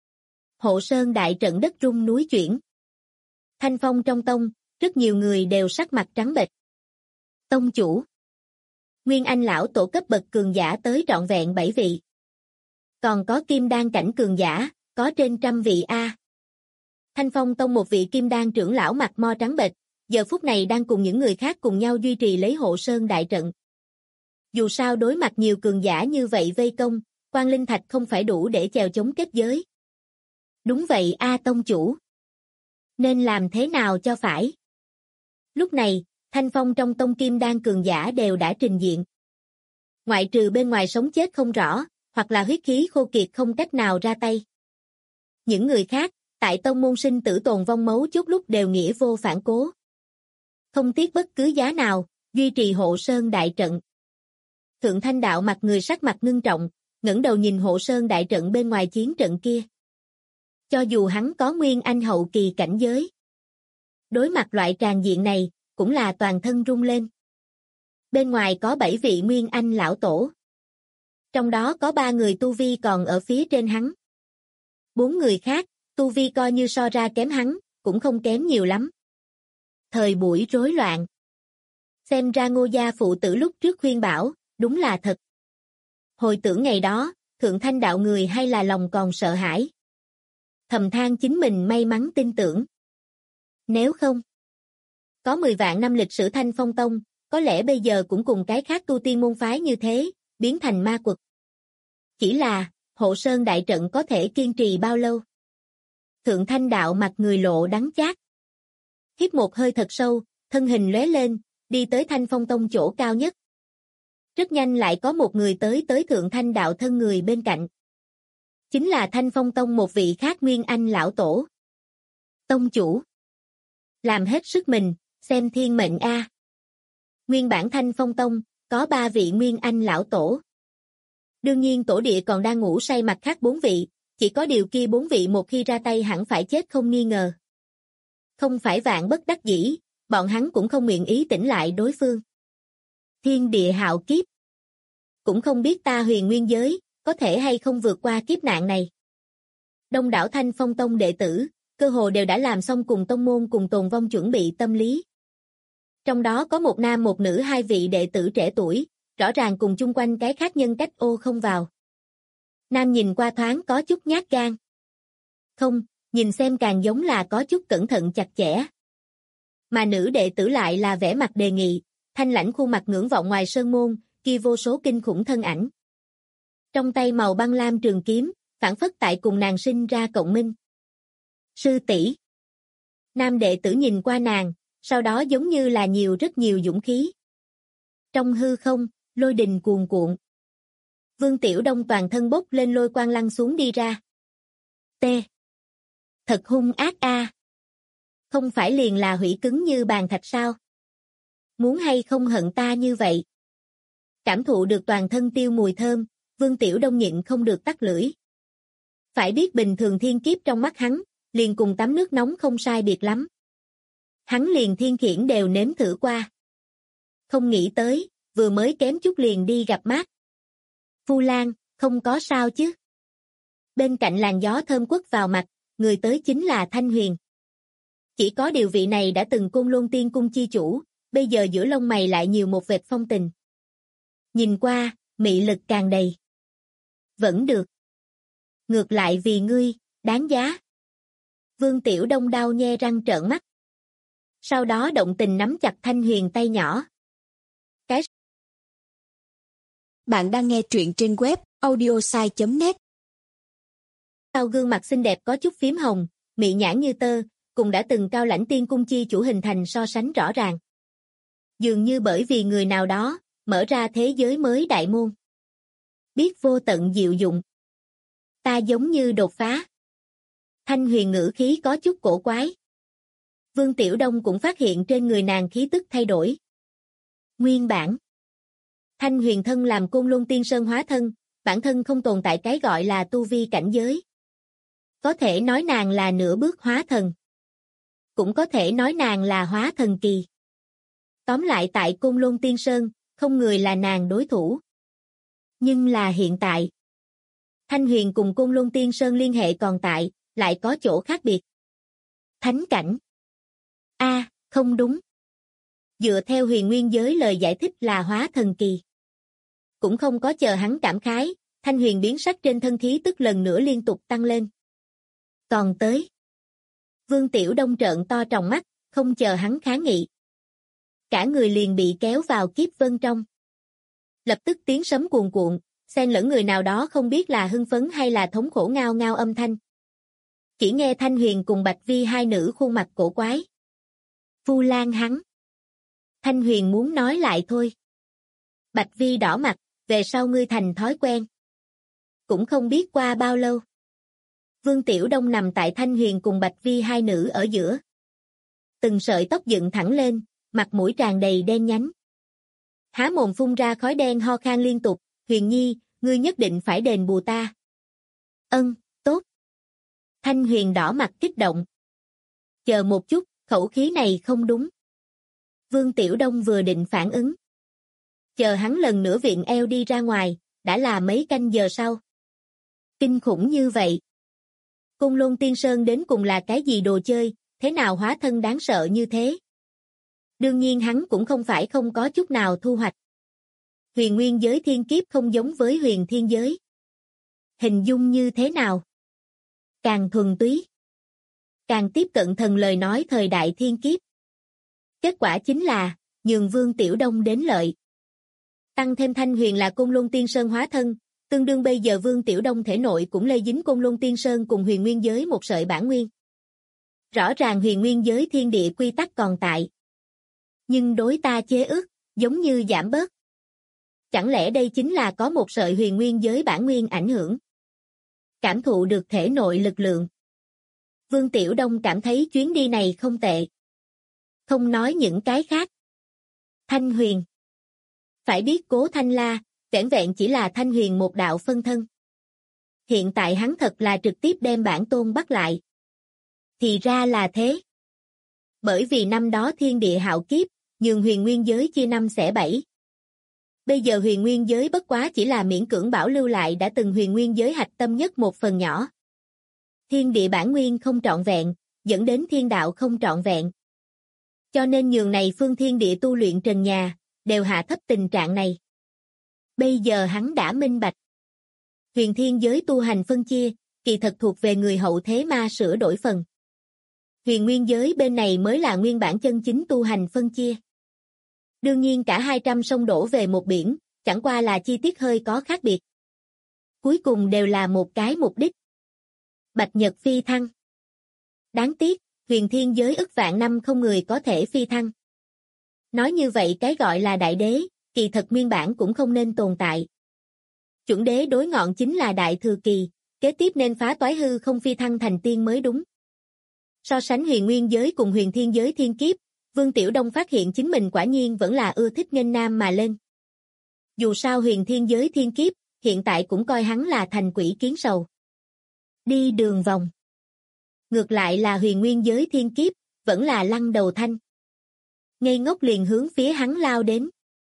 Hộ sơn đại trận đất rung núi chuyển. Thanh Phong trong tông, rất nhiều người đều sắc mặt trắng bệch. Tông chủ. Nguyên Anh lão tổ cấp bậc cường giả tới trọn vẹn 7 vị. Còn có kim đan cảnh cường giả, có trên 100 vị A. Thanh Phong Tông một vị kim đan trưởng lão mặt mo trắng bệch, giờ phút này đang cùng những người khác cùng nhau duy trì lấy hộ sơn đại trận. Dù sao đối mặt nhiều cường giả như vậy vây công, Quan Linh Thạch không phải đủ để chèo chống kết giới. Đúng vậy A tông chủ. Nên làm thế nào cho phải? Lúc này, Thanh Phong trong tông kim đan cường giả đều đã trình diện. Ngoại trừ bên ngoài sống chết không rõ, hoặc là huyết khí khô kiệt không cách nào ra tay. Những người khác, tại tông môn sinh tử tồn vong mấu chốt lúc đều nghĩa vô phản cố. Không tiếc bất cứ giá nào, duy trì hộ sơn đại trận. Thượng Thanh Đạo mặt người sắc mặt ngưng trọng, ngẩng đầu nhìn hộ sơn đại trận bên ngoài chiến trận kia. Cho dù hắn có nguyên anh hậu kỳ cảnh giới. Đối mặt loại tràn diện này, cũng là toàn thân rung lên. Bên ngoài có 7 vị nguyên anh lão tổ. Trong đó có 3 người tu vi còn ở phía trên hắn. 4 người khác, tu vi coi như so ra kém hắn, cũng không kém nhiều lắm. Thời buổi rối loạn. Xem ra Ngô gia phụ tử lúc trước khuyên bảo, đúng là thật. Hồi tưởng ngày đó, Thượng Thanh Đạo người hay là lòng còn sợ hãi. Thầm than chính mình may mắn tin tưởng. Nếu không, có 10 vạn năm lịch sử Thanh Phong Tông, có lẽ bây giờ cũng cùng cái khác tu tiên môn phái như thế, biến thành ma quật. Chỉ là, hộ sơn đại trận có thể kiên trì bao lâu? Thượng Thanh Đạo mặt người lộ đắng chát. Hít một hơi thật sâu, thân hình lóe lên, đi tới Thanh Phong Tông chỗ cao nhất. Rất nhanh lại có một người tới Thượng Thanh Đạo thân người bên cạnh. Chính là Thanh Phong Tông một vị khác nguyên anh lão tổ. Tông chủ. Làm hết sức mình, xem thiên mệnh A. Nguyên bản Thanh Phong Tông, có 3 vị nguyên anh lão tổ. Đương nhiên tổ địa còn đang ngủ say mặt khác 4 vị, chỉ có điều kia 4 vị một khi ra tay hẳn phải chết không nghi ngờ. Không phải vạn bất đắc dĩ, bọn hắn cũng không nguyện ý tỉnh lại đối phương. Thiên địa hạo kiếp. Cũng không biết ta huyền nguyên giới, có thể hay không vượt qua kiếp nạn này. Đông đảo Thanh Phong Tông đệ tử, cơ hồ đều đã làm xong cùng tông môn cùng tồn vong chuẩn bị tâm lý. Trong đó có một nam một nữ 2 vị đệ tử trẻ tuổi, rõ ràng cùng chung quanh cái khác nhân cách ô không vào. Nam nhìn qua thoáng có chút nhát gan. Không, nhìn xem càng giống là có chút cẩn thận chặt chẽ. Mà nữ đệ tử lại là vẻ mặt đề nghị, thanh lãnh khuôn mặt ngưỡng vọng ngoài sơn môn, kia vô số kinh khủng thân ảnh. Trong tay màu băng lam trường kiếm, phản phất tại cùng nàng sinh ra cộng minh. Sư tỷ. Nam đệ tử nhìn qua nàng, sau đó giống như là rất nhiều dũng khí. Trong hư không, lôi đình cuồn cuộn. Vương Tiểu Đông toàn thân bốc lên lôi quang lăn xuống đi ra. T. Thật hung ác a. Không phải liền là hủy cứng như bàn thạch sao? Muốn hay không hận ta như vậy? Cảm thụ được toàn thân tiêu mùi thơm, Vương Tiểu Đông nhịn không được tắt lưỡi. Phải biết bình thường thiên kiếp trong mắt hắn, liền cùng tắm nước nóng không sai biệt lắm. Hắn liền thiên khiển đều nếm thử qua. Không nghĩ tới, vừa mới kém chút liền đi gặp mát. Vu Lan, không có sao chứ? Bên cạnh làn gió thơm quất vào mặt, người tới chính là Thanh Huyền. Chỉ có điều vị này đã từng Côn Lôn Tiên Cung chi chủ, bây giờ giữa lông mày lại nhiều một vệt phong tình. Nhìn qua, mị lực càng đầy. Vẫn được. Ngược lại vì ngươi, đáng giá. Vương Tiểu Đông đau nhe răng trợn mắt. Sau đó động tình nắm chặt Thanh Huyền tay nhỏ. Bạn đang nghe truyện trên web audiosai.net. Sau gương mặt xinh đẹp có chút phím hồng, mị nhãn như tơ, cùng đã từng cao lãnh tiên cung chi chủ hình thành so sánh rõ ràng. Dường như bởi vì người nào đó, mở ra thế giới mới đại môn. Biết vô tận diệu dụng. Ta giống như đột phá. Thanh Huyền ngữ khí có chút cổ quái. Vương Tiểu Đông cũng phát hiện trên người nàng khí tức thay đổi. Nguyên bản. Thanh Huyền thân làm Côn Lôn Tiên Sơn hóa thân, bản thân không tồn tại cái gọi là tu vi cảnh giới. Có thể nói nàng là nửa bước hóa thần. Cũng có thể nói nàng là hóa thần kỳ. Tóm lại tại Côn Lôn Tiên Sơn, không người là nàng đối thủ. Nhưng là hiện tại. Thanh Huyền cùng Côn Lôn Tiên Sơn liên hệ còn tại, lại có chỗ khác biệt. Thánh cảnh. Không đúng. Dựa theo Huyền Nguyên giới lời giải thích là hóa thần kỳ. Cũng không có chờ hắn cảm khái, Thanh Huyền biến sắc trên thân khí tức lần nữa liên tục tăng lên. Còn tới. Vương Tiểu Đông trợn to tròng mắt, không chờ hắn kháng nghị. Cả người liền bị kéo vào kiếp vân trong. Lập tức tiếng sấm cuồn cuộn, xen lẫn người nào đó không biết là hưng phấn hay là thống khổ ngao ngao âm thanh. Chỉ nghe Thanh Huyền cùng Bạch Vi hai nữ khuôn mặt cổ quái. Vu Lan hắn. Thanh Huyền muốn nói lại thôi. Bạch Vi đỏ mặt, về sau ngươi thành thói quen. Cũng không biết qua bao lâu. Vương Tiểu Đông nằm tại Thanh Huyền cùng Bạch Vi hai nữ ở giữa. Từng sợi tóc dựng thẳng lên, mặt mũi tràn đầy đen nhánh. Há mồm phun ra khói đen ho khan liên tục, Huyền Nhi, ngươi nhất định phải đền bù ta. Ân, tốt. Thanh Huyền đỏ mặt kích động. Chờ một chút, khẩu khí này không đúng. Vương Tiểu Đông vừa định phản ứng. Chờ hắn lần nữa viện eo đi ra ngoài, đã là mấy canh giờ sau. Kinh khủng như vậy. Côn Lôn Tiên Sơn đến cùng là cái gì đồ chơi, thế nào hóa thân đáng sợ như thế? Đương nhiên hắn cũng không phải không có chút nào thu hoạch. Huyền Nguyên giới thiên kiếp không giống với huyền thiên giới. Hình dung như thế nào? Càng thuần túy. Càng tiếp cận thần lời nói thời đại thiên kiếp. Kết quả chính là, nhường Vương Tiểu Đông đến lợi. Tăng thêm Thanh Huyền là Côn Lôn Tiên Sơn hóa thân, tương đương bây giờ Vương Tiểu Đông thể nội cũng lây dính Côn Lôn Tiên Sơn cùng huyền nguyên giới một sợi bản nguyên. Rõ ràng huyền nguyên giới thiên địa quy tắc còn tại. Nhưng đối ta chế ước, giống như giảm bớt. Chẳng lẽ đây chính là có một sợi huyền nguyên giới bản nguyên ảnh hưởng? Cảm thụ được thể nội lực lượng. Vương Tiểu Đông cảm thấy chuyến đi này không tệ. Không nói những cái khác. Thanh Huyền. Phải biết Cố Thanh La, vẻn vẹn chỉ là Thanh Huyền một đạo phân thân. Hiện tại hắn thật là trực tiếp đem bản tôn bắt lại. Thì ra là thế. Bởi vì năm đó thiên địa hạo kiếp, nhường huyền nguyên giới chia năm xẻ bảy. Bây giờ huyền nguyên giới bất quá chỉ là miễn cưỡng bảo lưu lại đã từng huyền nguyên giới hạch tâm nhất một phần nhỏ. Thiên địa bản nguyên không trọn vẹn, dẫn đến thiên đạo không trọn vẹn. Cho nên nhường này phương thiên địa tu luyện trần nhà, đều hạ thấp tình trạng này. Bây giờ hắn đã minh bạch. Huyền thiên giới tu hành phân chia, kỳ thật thuộc về người hậu thế ma sửa đổi phần. Huyền nguyên giới bên này mới là nguyên bản chân chính tu hành phân chia. Đương nhiên cả 200 sông đổ về một biển, chẳng qua là chi tiết hơi có khác biệt. Cuối cùng đều là một cái mục đích. Bạch Nhật phi thăng. Đáng tiếc, huyền thiên giới ức vạn năm không người có thể phi thăng. Nói như vậy cái gọi là đại đế, kỳ thật nguyên bản cũng không nên tồn tại. Chuẩn đế đối ngọn chính là đại thừa kỳ, kế tiếp nên phá toái hư không phi thăng thành tiên mới đúng. So sánh huyền nguyên giới cùng huyền thiên giới thiên kiếp, Vương Tiểu Đông phát hiện chính mình quả nhiên vẫn là ưa thích nghênh nam mà lên. Dù sao huyền thiên giới thiên kiếp, hiện tại cũng coi hắn là thành quỷ kiến sầu. Đi đường vòng. Ngược lại là huyền nguyên giới thiên kiếp, vẫn là lăng đầu thanh. Ngây ngốc liền hướng phía hắn lao đến.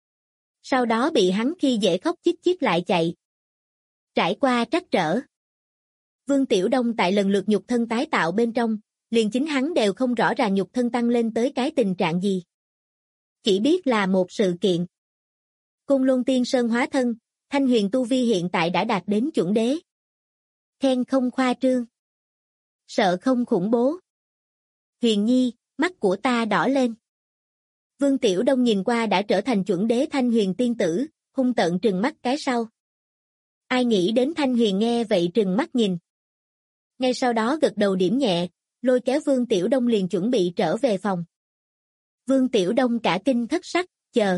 Sau đó bị hắn khi dễ khóc chít chít lại chạy. Trải qua trắc trở. Vương Tiểu Đông tại lần lượt nhục thân tái tạo bên trong, liền chính hắn đều không rõ ràng nhục thân tăng lên tới cái tình trạng gì. Chỉ biết là một sự kiện. Côn Lôn Tiên Sơn hóa thân, Thanh Huyền tu vi hiện tại đã đạt đến chuẩn đế. Khen không khoa trương. Sợ không khủng bố. Huyền Nhi, mắt của ta đỏ lên. Vương Tiểu Đông nhìn qua đã trở thành chuẩn đế Thanh Huyền tiên tử, hung tợn trừng mắt cái sau. Ai nghĩ đến Thanh Huyền nghe vậy trừng mắt nhìn. Ngay sau đó gật đầu điểm nhẹ, lôi kéo Vương Tiểu Đông liền chuẩn bị trở về phòng. Vương Tiểu Đông cả kinh thất sắc, chờ.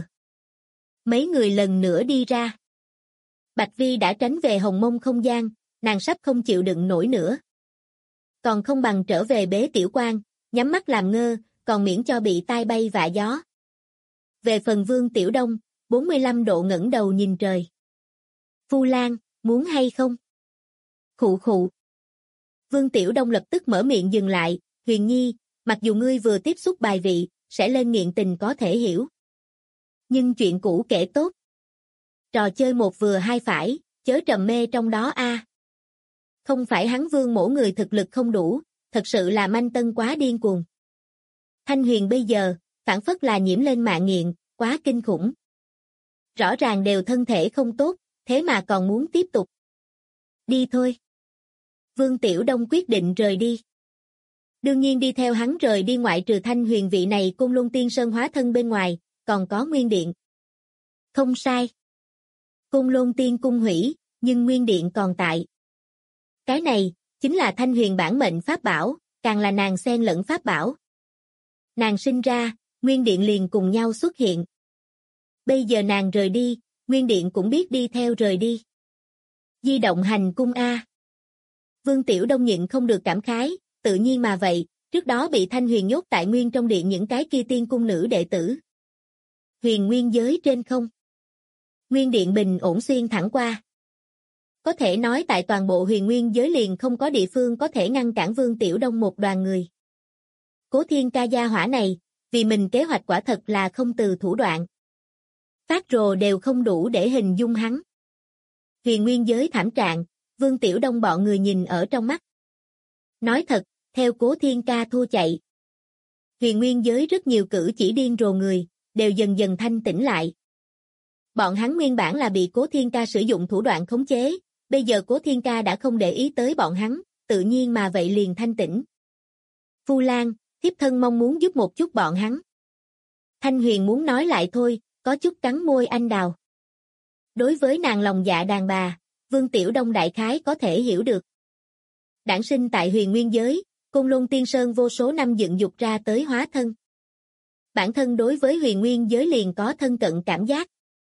Mấy người lần nữa đi ra. Bạch Vi đã tránh về hồng mông không gian, nàng sắp không chịu đựng nổi nữa. Còn không bằng trở về bế tiểu quan, nhắm mắt làm ngơ, còn miễn cho bị tai bay vạ gió. Về phần Vương Tiểu Đông, 45 độ ngẩng đầu nhìn trời. Phu Lan, muốn hay không? Khụ khụ. Vương Tiểu Đông lập tức mở miệng dừng lại, Huyền Nhi, mặc dù ngươi vừa tiếp xúc bài vị, sẽ lên nghiện tình có thể hiểu. Nhưng chuyện cũ kể tốt. Trò chơi một vừa hai phải, chớ trầm mê trong đó a. Không phải hắn Vương mổ người thực lực không đủ, thật sự là manh tân quá điên cuồng. Thanh Huyền bây giờ, phản phất là nhiễm lên mạng nghiện, quá kinh khủng. Rõ ràng đều thân thể không tốt, thế mà còn muốn tiếp tục. Đi thôi. Vương Tiểu Đông quyết định rời đi. Đương nhiên đi theo hắn rời đi ngoại trừ Thanh Huyền vị này Côn Lôn Tiên Sơn hóa thân bên ngoài, còn có Nguyên Điện. Không sai. Côn Lôn Tiên cung hủy, nhưng Nguyên Điện còn tại. Cái này, chính là Thanh Huyền bản mệnh pháp bảo, càng là nàng xen lẫn pháp bảo. Nàng sinh ra, Nguyên Điện liền cùng nhau xuất hiện. Bây giờ nàng rời đi, Nguyên Điện cũng biết đi theo rời đi. Di động hành cung A. Vương Tiểu Đông nhịn không được cảm khái, tự nhiên mà vậy, trước đó bị Thanh Huyền nhốt tại nguyên trong điện những cái kia tiên cung nữ đệ tử. Huyền nguyên giới trên không. Nguyên điện bình ổn xuyên thẳng qua. Có thể nói tại toàn bộ huyền nguyên giới liền không có địa phương có thể ngăn cản Vương Tiểu Đông một đoàn người. Cố Thiên Ca gia hỏa này, vì mình kế hoạch quả thật là không từ thủ đoạn. Phát rồ đều không đủ để hình dung hắn. Huyền nguyên giới thảm trạng, Vương Tiểu Đông bọn người nhìn ở trong mắt. Nói thật, theo Cố Thiên Ca thua chạy. Huyền nguyên giới rất nhiều cử chỉ điên rồ người, đều dần dần thanh tỉnh lại. Bọn hắn nguyên bản là bị Cố Thiên Ca sử dụng thủ đoạn khống chế, bây giờ Cố Thiên Ca đã không để ý tới bọn hắn, tự nhiên mà vậy liền thanh tỉnh. Phu Lan, thiếp thân mong muốn giúp một chút bọn hắn. Thanh Huyền muốn nói lại thôi, có chút cắn môi anh đào. Đối với nàng lòng dạ đàn bà, Vương Tiểu Đông đại khái có thể hiểu được. Đản sinh tại huyền nguyên giới, Côn Lôn Tiên Sơn vô số năm dựng dục ra tới hóa thân. Bản thân đối với huyền nguyên giới liền có thân cận cảm giác.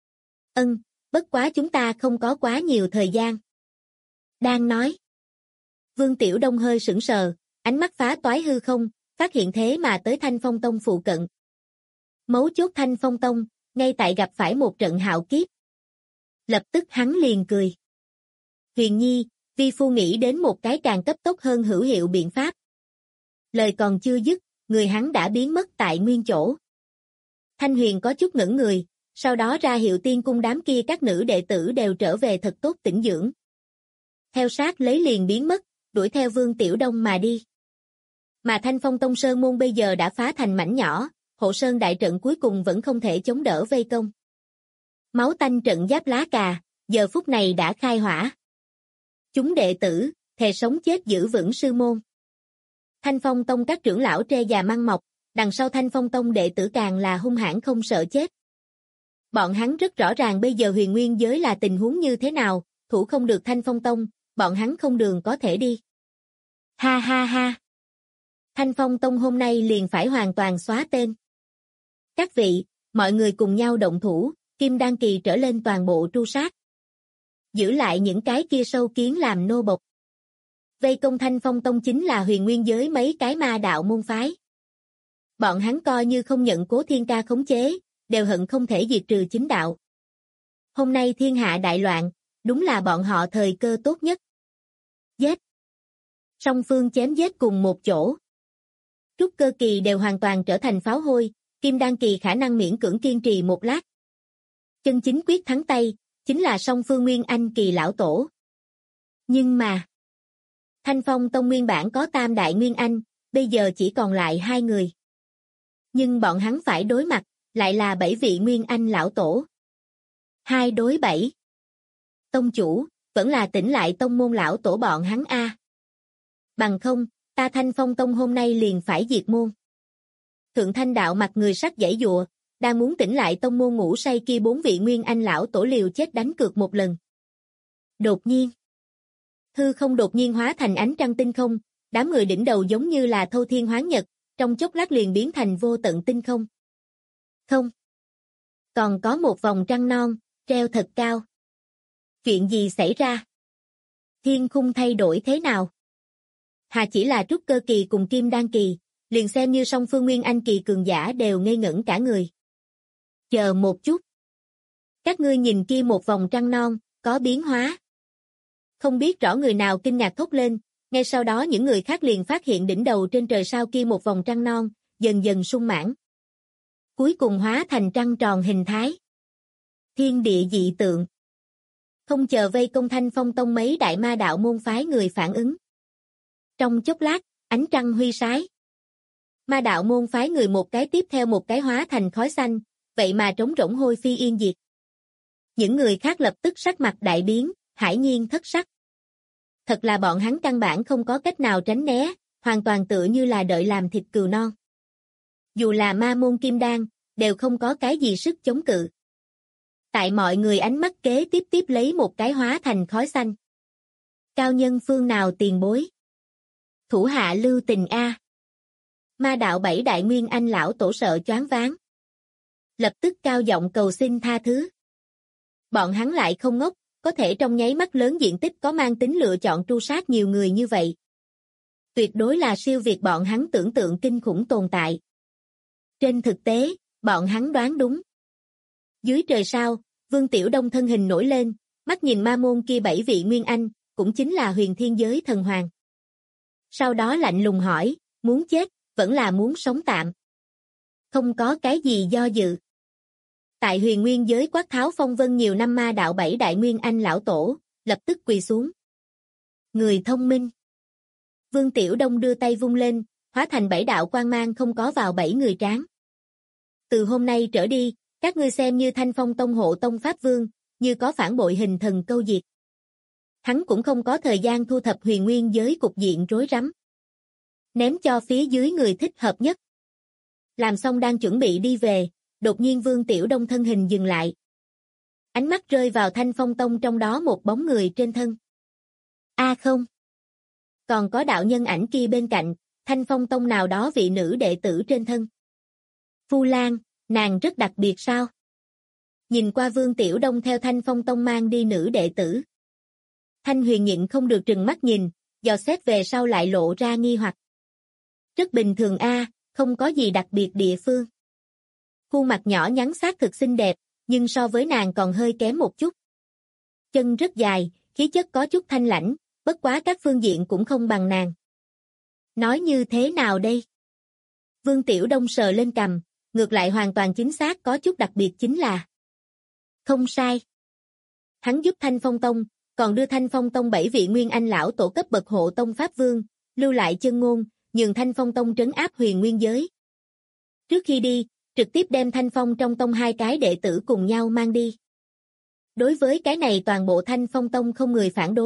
Bất quá chúng ta không có quá nhiều thời gian. Đang nói. Vương Tiểu Đông hơi sững sờ, ánh mắt phá toái hư không, phát hiện thế mà tới Thanh Phong Tông phụ cận. Mấu chốt Thanh Phong Tông, ngay tại gặp phải một trận hạo kiếp. Lập tức hắn liền cười. Huyền Nhi, vi phu nghĩ đến một cái càng cấp tốc hơn hữu hiệu biện pháp. Lời còn chưa dứt, người hắn đã biến mất tại nguyên chỗ. Thanh Huyền có chút ngẩn người, sau đó ra hiệu tiên cung đám kia các nữ đệ tử đều trở về thật tốt tĩnh dưỡng. Theo sát lấy liền biến mất, đuổi theo Vương Tiểu Đông mà đi. Mà Thanh Phong Tông Sơn môn bây giờ đã phá thành mảnh nhỏ, hộ sơn đại trận cuối cùng vẫn không thể chống đỡ vây công. Máu tanh trận giáp lá cà, giờ phút này đã khai hỏa. Chúng đệ tử, thề sống chết giữ vững sư môn. Thanh Phong Tông các trưởng lão tre già măng mọc, đằng sau Thanh Phong Tông đệ tử càng là hung hãn không sợ chết. Bọn hắn rất rõ ràng bây giờ huyền nguyên giới là tình huống như thế nào, thủ không được Thanh Phong Tông, bọn hắn không đường có thể đi. Ha ha ha. Thanh Phong Tông hôm nay liền phải hoàn toàn xóa tên. Các vị, mọi người cùng nhau động thủ, Kim Đan kỳ trở lên toàn bộ tru sát. Giữ lại những cái kia sâu kiến làm nô bộc. Vây công Thanh Phong Tông chính là huyền nguyên giới mấy cái ma đạo môn phái. Bọn hắn coi như không nhận Cố Thiên Ca khống chế, đều hận không thể diệt trừ chính đạo. Hôm nay thiên hạ đại loạn, đúng là bọn họ thời cơ tốt nhất. Giết! Song phương chém giết cùng một chỗ. Trúc cơ kỳ đều hoàn toàn trở thành pháo hôi, Kim Đan kỳ khả năng miễn cưỡng kiên trì một lát. Chân chính quyết thắng tay, chính là song phương Nguyên Anh kỳ lão tổ. Nhưng mà, Thanh Phong Tông nguyên bản có tam đại Nguyên Anh, bây giờ chỉ còn lại 2 người. Nhưng bọn hắn phải đối mặt, lại là 7 vị Nguyên Anh lão tổ. 2 đối 7. Tông chủ, vẫn là tỉnh lại tông môn lão tổ bọn hắn a. Bằng không, ta Thanh Phong Tông hôm nay liền phải diệt môn. Thượng Thanh đạo mặt người sắt giãy giụa, đang muốn tỉnh lại tông môn ngủ say kia 4 vị Nguyên Anh lão tổ liều chết đánh cược một lần. Đột nhiên, hư không đột nhiên hóa thành ánh trăng tinh không, đám người đỉnh đầu giống như là thâu thiên hoán nhật, trong chốc lát liền biến thành vô tận tinh không. Không. Còn có một vòng trăng non, treo thật cao. Chuyện gì xảy ra? Thiên khung thay đổi thế nào? Hà chỉ là trúc cơ kỳ cùng kim đan kỳ, liền xem như song phương Nguyên Anh kỳ cường giả đều ngây ngẩn cả người. Chờ một chút. Các ngươi nhìn kia một vòng trăng non, có biến hóa. Không biết rõ người nào kinh ngạc thốt lên, ngay sau đó những người khác liền phát hiện đỉnh đầu trên trời sao kia một vòng trăng non, dần dần sung mãn. Cuối cùng hóa thành trăng tròn hình thái. Thiên địa dị tượng. Không chờ vây công Thanh Phong Tông mấy đại ma đạo môn phái người phản ứng. Trong chốc lát, ánh trăng huy sái. Ma đạo môn phái người một cái tiếp theo một cái hóa thành khói xanh, vậy mà trống rỗng hôi phi yên diệt. Những người khác lập tức sắc mặt đại biến, hải nhiên thất sắc. Thật là bọn hắn căn bản không có cách nào tránh né, hoàn toàn tựa như là đợi làm thịt cừu non. Dù là ma môn kim đan, đều không có cái gì sức chống cự. Tại mọi người ánh mắt kế tiếp lấy một cái hóa thành khói xanh. Cao nhân phương nào tiền bối? Thủ hạ lưu tình a. Ma đạo 7 đại Nguyên Anh lão tổ sợ choáng váng. Lập tức cao giọng cầu xin tha thứ. Bọn hắn lại không ngốc, có thể trong nháy mắt lớn diện tích có mang tính lựa chọn tru sát nhiều người như vậy. Tuyệt đối là siêu việt bọn hắn tưởng tượng kinh khủng tồn tại. Trên thực tế, bọn hắn đoán đúng. Dưới trời sao, Vương Tiểu Đông thân hình nổi lên, mắt nhìn ma môn kia 7 vị Nguyên Anh, cũng chính là huyền thiên giới thần hoàng. Sau đó lạnh lùng hỏi, muốn chết, vẫn là muốn sống tạm. Không có cái gì do dự. Tại huyền nguyên giới quát tháo phong vân nhiều năm ma đạo 7 đại Nguyên Anh lão tổ, lập tức quỳ xuống. Người thông minh. Vương Tiểu Đông đưa tay vung lên, hóa thành 7 đạo quang mang không có vào 7 người trán. Từ hôm nay trở đi, các ngươi xem như Thanh Phong Tông hộ tông Pháp Vương, như có phản bội hình thần câu diệt. Hắn cũng không có thời gian thu thập huyền nguyên giới cục diện rối rắm. Ném cho phía dưới người thích hợp nhất. Làm xong đang chuẩn bị đi về, đột nhiên Vương Tiểu Đông thân hình dừng lại. Ánh mắt rơi vào Thanh Phong Tông trong đó một bóng người trên thân. Không. Còn có đạo nhân ảnh kia bên cạnh, Thanh Phong Tông nào đó vị nữ đệ tử trên thân. Vu Lan, nàng rất đặc biệt sao? Nhìn qua Vương Tiểu Đông theo Thanh Phong Tông mang đi nữ đệ tử. Thanh Huyền nhịn không được trừng mắt nhìn, dò xét về sau lại lộ ra nghi hoặc. Rất bình thường không có gì đặc biệt địa phương. Khuôn mặt nhỏ nhắn xác thực xinh đẹp, nhưng so với nàng còn hơi kém một chút. Chân rất dài, khí chất có chút thanh lãnh, bất quá các phương diện cũng không bằng nàng. Nói như thế nào đây? Vương Tiểu Đông sờ lên cằm, ngược lại hoàn toàn chính xác có chút đặc biệt chính là. Không sai. Hắn giúp Thanh Phong Tông, còn đưa Thanh Phong Tông 7 vị Nguyên Anh lão tổ cấp bậc hộ tông Pháp Vương, lưu lại chân ngôn, nhường Thanh Phong Tông trấn áp huyền nguyên giới. Trước khi đi, trực tiếp đem Thanh Phong trong tông 2 cái đệ tử cùng nhau mang đi. Đối với cái này toàn bộ Thanh Phong Tông không người phản đối,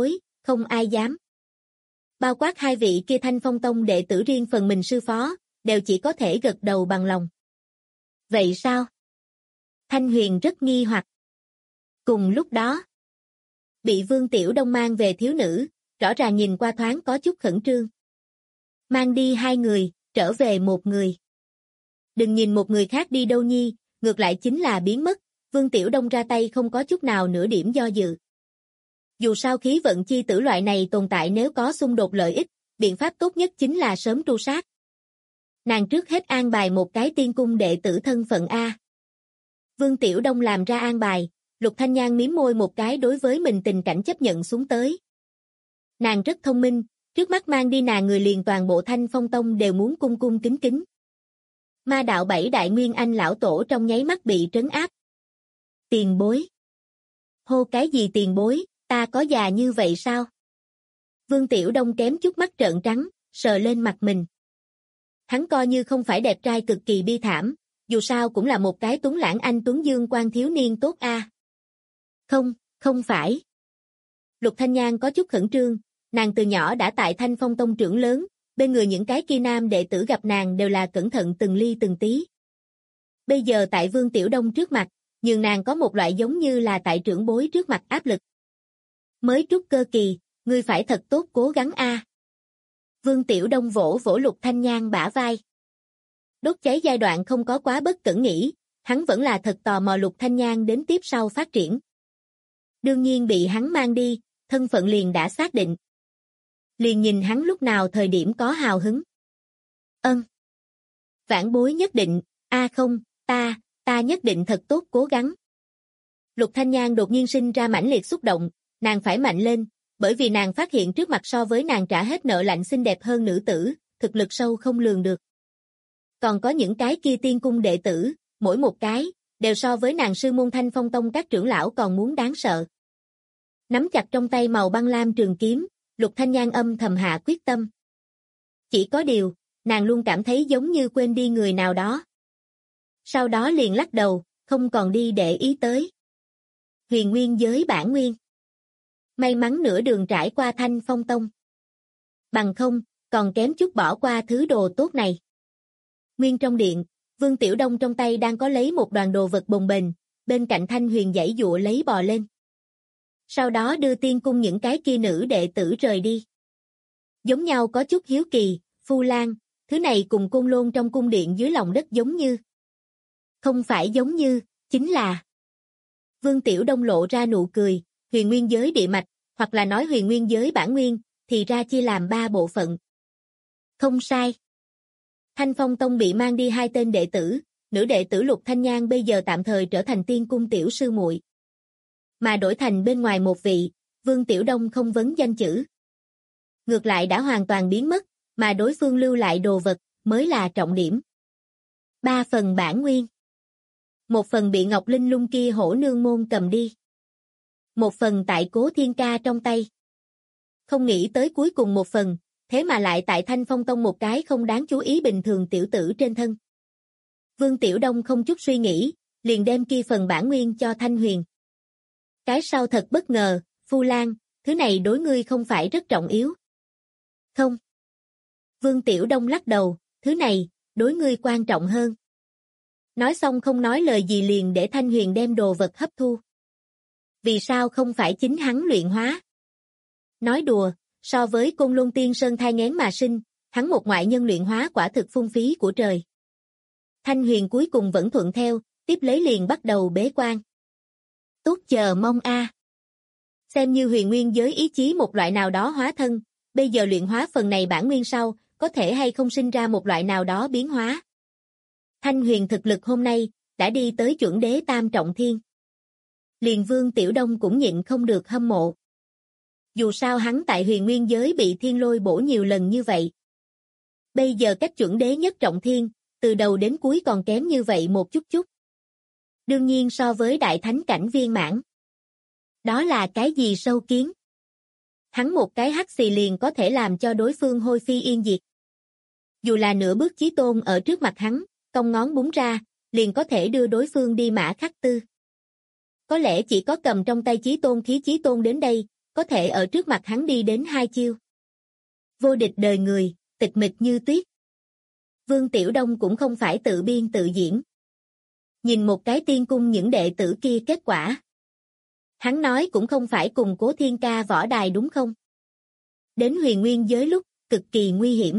không ai dám. Bao quát hai vị kia Thanh Phong Tông đệ tử riêng phần mình sư phó, đều chỉ có thể gật đầu bằng lòng. Vậy sao? Thanh Huyền rất nghi hoặc. Cùng lúc đó, bị Vương Tiểu Đông mang về thiếu nữ, rõ ràng nhìn qua thoáng có chút khẩn trương. Mang đi hai người, trở về một người. Đừng nhìn một người khác đi đâu nhi, ngược lại chính là biến mất, Vương Tiểu Đông ra tay không có chút nào nửa điểm do dự. Dù sao khí vận chi tử loại này tồn tại nếu có xung đột lợi ích, biện pháp tốt nhất chính là sớm tru sát. Nàng trước hết an bài một cái tiên cung đệ tử thân phận A. Vương Tiểu Đông làm ra an bài, Lục Thanh Nhan mím môi một cái đối với mình tình cảnh chấp nhận xuống tới. Nàng rất thông minh, trước mắt mang đi nàng người liền toàn bộ Thanh Phong Tông đều muốn cung cung kính kính. Ma đạo 7 đại nguyên anh lão tổ trong nháy mắt bị trấn áp. Tiền bối. Hô cái gì tiền bối, ta có già như vậy sao? Vương Tiểu Đông kém chút mắt trợn trắng, sờ lên mặt mình. Hắn coi như không phải đẹp trai cực kỳ bi thảm, dù sao cũng là một cái tuấn lãng anh tuấn dương quan thiếu niên tốt a. Không, không phải. Lục Thanh Nhan có chút khẩn trương, nàng từ nhỏ đã tại Thanh Phong Tông trưởng lớn, bên người những cái kia nam đệ tử gặp nàng đều là cẩn thận từng ly từng tí. Bây giờ tại Vương Tiểu Đông trước mặt, nhưng nàng có một loại giống như là tại trưởng bối trước mặt áp lực. Mới trúc cơ kỳ, ngươi phải thật tốt cố gắng a. Vương Tiểu Đông vỗ vỗ Lục Thanh Nhan bả vai. Đốt cháy giai đoạn không có quá bất cẩn nghĩ, hắn vẫn là thật tò mò Lục Thanh Nhan đến tiếp sau phát triển. Đương nhiên bị hắn mang đi, thân phận liền đã xác định. Liền nhìn hắn lúc nào thời điểm có hào hứng. Vãn bối nhất định, không, ta nhất định thật tốt cố gắng. Lục Thanh Nhan đột nhiên sinh ra mãnh liệt xúc động, nàng phải mạnh lên, bởi vì nàng phát hiện trước mặt so với nàng trả hết nợ lạnh xinh đẹp hơn nữ tử, thực lực sâu không lường được. Còn có những cái kia tiên cung đệ tử, mỗi một cái, đều so với nàng sư môn Thanh Phong Tông các trưởng lão còn muốn đáng sợ. Nắm chặt trong tay màu băng lam trường kiếm, Lục Thanh Nhan âm thầm hạ quyết tâm. Chỉ có điều, nàng luôn cảm thấy giống như quên đi người nào đó. Sau đó liền lắc đầu, không còn đi để ý tới. Huyền nguyên giới bản nguyên. May mắn nửa đường trải qua Thanh Phong Tông. Bằng không, còn kém chút bỏ qua thứ đồ tốt này. Nguyên trong điện, Vương Tiểu Đông trong tay đang có lấy một đoàn đồ vật bồng bềnh, bên cạnh Thanh Huyền giãy giụa lấy bò lên. Sau đó đưa tiên cung những cái kia nữ đệ tử rời đi. Giống nhau có chút hiếu kỳ, Phu Lan, thứ này cùng Côn Lôn trong cung điện dưới lòng đất giống như. Không phải giống như, chính là. Vương Tiểu Đông lộ ra nụ cười, huyền nguyên giới địa mạch, hoặc là nói huyền nguyên giới bản nguyên, thì ra chia làm 3 bộ phận. Không sai. Thanh Phong Tông bị mang đi 2 tên đệ tử, nữ đệ tử Lục Thanh Nhan bây giờ tạm thời trở thành tiên cung tiểu sư muội. Mà đổi thành bên ngoài một vị, Vương Tiểu Đông không vấn danh chữ. Ngược lại đã hoàn toàn biến mất, mà đối phương lưu lại đồ vật, mới là trọng điểm. 3 phần bản nguyên. 1 phần bị Ngọc Linh Lung kia hổ nương môn cầm đi. 1 phần tại Cố Thiên Ca trong tay. Không nghĩ tới cuối cùng 1 phần, thế mà lại tại Thanh Phong Tông một cái không đáng chú ý bình thường tiểu tử trên thân. Vương Tiểu Đông không chút suy nghĩ, liền đem kia phần bản nguyên cho Thanh Huyền. Cái sau thật bất ngờ, Phu Lan, thứ này đối ngươi không phải rất trọng yếu. Không. Vương Tiểu Đông lắc đầu, thứ này, đối ngươi quan trọng hơn. Nói xong không nói lời gì liền để Thanh Huyền đem đồ vật hấp thu. Vì sao không phải chính hắn luyện hóa? Nói đùa, so với Côn Lôn Tiên Sơn thai nghén mà sinh, hắn một ngoại nhân luyện hóa quả thực phung phí của trời. Thanh Huyền cuối cùng vẫn thuận theo, tiếp lấy liền bắt đầu bế quan. Tốt chờ mong a. Xem như huyền nguyên giới ý chí một loại nào đó hóa thân, bây giờ luyện hóa phần này bản nguyên sau, có thể hay không sinh ra một loại nào đó biến hóa. Thanh Huyền thực lực hôm nay, đã đi tới chuẩn đế tam trọng thiên. Liền Vương Tiểu Đông cũng nhịn không được hâm mộ. Dù sao hắn tại huyền nguyên giới bị thiên lôi bổ nhiều lần như vậy. Bây giờ cách chuẩn đế nhất trọng thiên, từ đầu đến cuối còn kém như vậy một chút chút. Đương nhiên so với đại thánh cảnh viên mãn. Đó là cái gì sâu kiến? Hắn một cái hắc xì liền có thể làm cho đối phương hôi phi yên diệt. Dù là nửa bước chí tôn ở trước mặt hắn, cong ngón búng ra, liền có thể đưa đối phương đi mã khắc tư. Có lẽ chỉ có cầm trong tay chí tôn khí chí tôn đến đây, có thể ở trước mặt hắn đi đến 2 chiêu. Vô địch đời người, tịch mịch như tuyết. Vương Tiểu Đông cũng không phải tự biên tự diễn. Nhìn một cái tiên cung những đệ tử kia kết quả. Hắn nói cũng không phải cùng Cố Thiên Ca võ đài đúng không? Đến huyền nguyên giới lúc, cực kỳ nguy hiểm.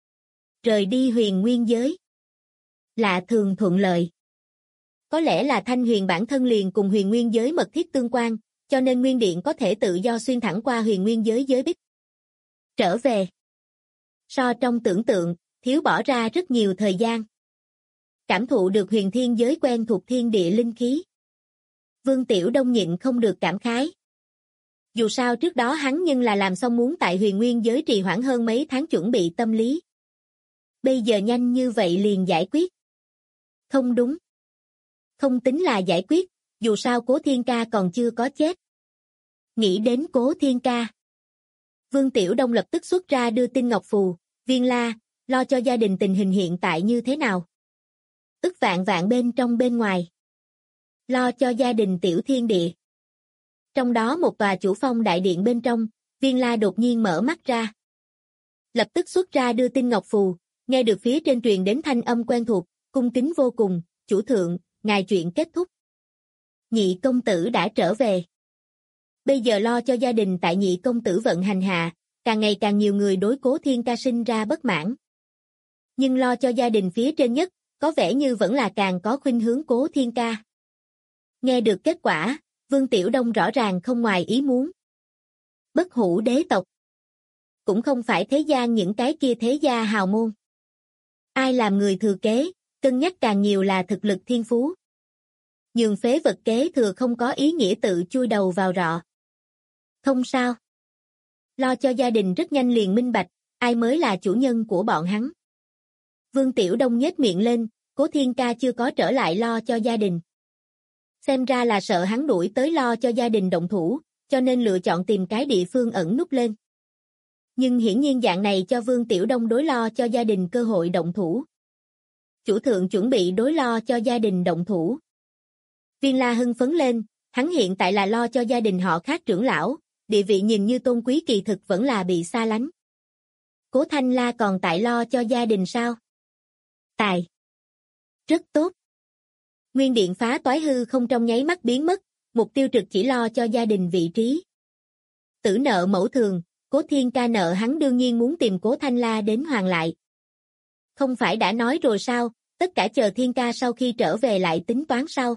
Rời đi huyền nguyên giới. Lạ thường thuận lợi. Có lẽ là Thanh Huyền bản thân liền cùng huyền nguyên giới mật thiết tương quan, cho nên Nguyên Điện có thể tự do xuyên thẳng qua huyền nguyên giới giới bích. Trở về. So trong tưởng tượng, thiếu bỏ ra rất nhiều thời gian. Cảm thụ được huyền thiên giới quen thuộc thiên địa linh khí. Vương Tiểu Đông nhịn không được cảm khái. Dù sao trước đó hắn nhưng là làm xong muốn tại huyền nguyên giới trì hoãn hơn mấy tháng chuẩn bị tâm lý. Bây giờ nhanh như vậy liền giải quyết. Không đúng. Không tính là giải quyết, dù sao Cố Thiên Ca còn chưa có chết. Nghĩ đến Cố Thiên Ca. Vương Tiểu Đông lập tức xuất ra đưa tin ngọc phù, Viên La, lo cho gia đình tình hình hiện tại như thế nào. Ức vạn vạn bên trong bên ngoài. Lo cho gia đình tiểu thiên địa. Trong đó một tòa chủ phong đại điện bên trong, Viên La đột nhiên mở mắt ra. Lập tức xuất ra đưa tin ngọc phù, nghe được phía trên truyền đến thanh âm quen thuộc, cung kính vô cùng, chủ thượng, ngài chuyện kết thúc. Nhị công tử đã trở về. Bây giờ lo cho gia đình tại nhị công tử vận hành hạ, càng ngày càng nhiều người đối Cố Thiên Ca sinh ra bất mãn. Nhưng lo cho gia đình phía trên nhất, có vẻ như vẫn là càng có khuynh hướng Cố Thiên Ca. Nghe được kết quả, Vương Tiểu Đông rõ ràng không ngoài ý muốn. Bất hủ đế tộc. Cũng không phải thế gian những cái kia thế gia hào môn. Ai làm người thừa kế, cân nhắc càng nhiều là thực lực thiên phú. Nhường phế vật kế thừa không có ý nghĩa tự chui đầu vào rọ. Không sao. Lo cho gia đình rất nhanh liền minh bạch, ai mới là chủ nhân của bọn hắn. Vương Tiểu Đông nhếch miệng lên, Cố Thiên Ca chưa có trở lại lo cho gia đình. Xem ra là sợ hắn đuổi tới lo cho gia đình động thủ, cho nên lựa chọn tìm cái địa phương ẩn núp lên. Nhưng hiển nhiên dạng này cho Vương Tiểu Đông đối lo cho gia đình cơ hội động thủ. Chủ thượng chuẩn bị đối lo cho gia đình động thủ. Viên La hưng phấn lên, hắn hiện tại là lo cho gia đình họ khác trưởng lão, địa vị nhìn như tôn quý kỳ thực vẫn là bị xa lánh. Cố Thanh La còn tại lo cho gia đình sao? Tài. Rất tốt. Nguyên điện phá toái hư không trong nháy mắt biến mất, mục tiêu trực chỉ lo cho gia đình vị trí. Tử nợ mẫu thường, Cố Thiên Ca nợ hắn đương nhiên muốn tìm Cố Thanh La đến hoàn lại. Không phải đã nói rồi sao, tất cả chờ Thiên Ca sau khi trở về lại tính toán sau.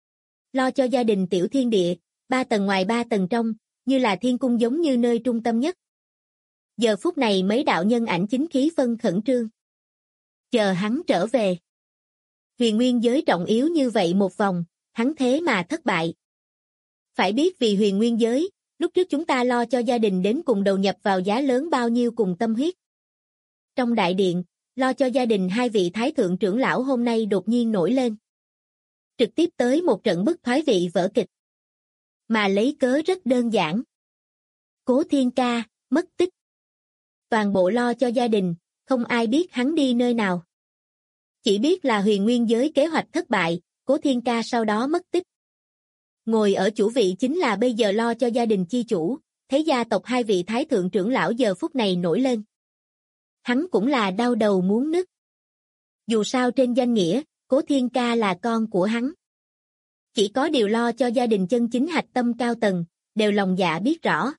Lo cho gia đình tiểu thiên địa, 3 tầng ngoài 3 tầng trong, như là thiên cung giống như nơi trung tâm nhất. Giờ phút này mấy đạo nhân ảnh chính khí phân khẩn trương. Chờ hắn trở về. Huyền nguyên giới trọng yếu như vậy một vòng, hắn thế mà thất bại. Phải biết vì huyền nguyên giới, lúc trước chúng ta lo cho gia đình đến cùng đầu nhập vào giá lớn bao nhiêu cùng tâm huyết. Trong đại điện, lo cho gia đình 2 vị thái thượng trưởng lão hôm nay đột nhiên nổi lên. Trực tiếp tới một trận bức thoái vị vở kịch. Mà lấy cớ rất đơn giản. Cố Thiên Ca, mất tích. Toàn bộ lo cho gia đình, không ai biết hắn đi nơi nào. Chỉ biết là huyền nguyên giới kế hoạch thất bại, Cố Thiên Ca sau đó mất tích. Ngồi ở chủ vị chính là bây giờ lo cho gia đình chi chủ, thấy gia tộc 2 vị thái thượng trưởng lão giờ phút này nổi lên. Hắn cũng là đau đầu muốn nứt. Dù sao trên danh nghĩa, Cố Thiên Ca là con của hắn. Chỉ có điều lo cho gia đình chân chính hạch tâm cao tầng, đều lòng dạ biết rõ.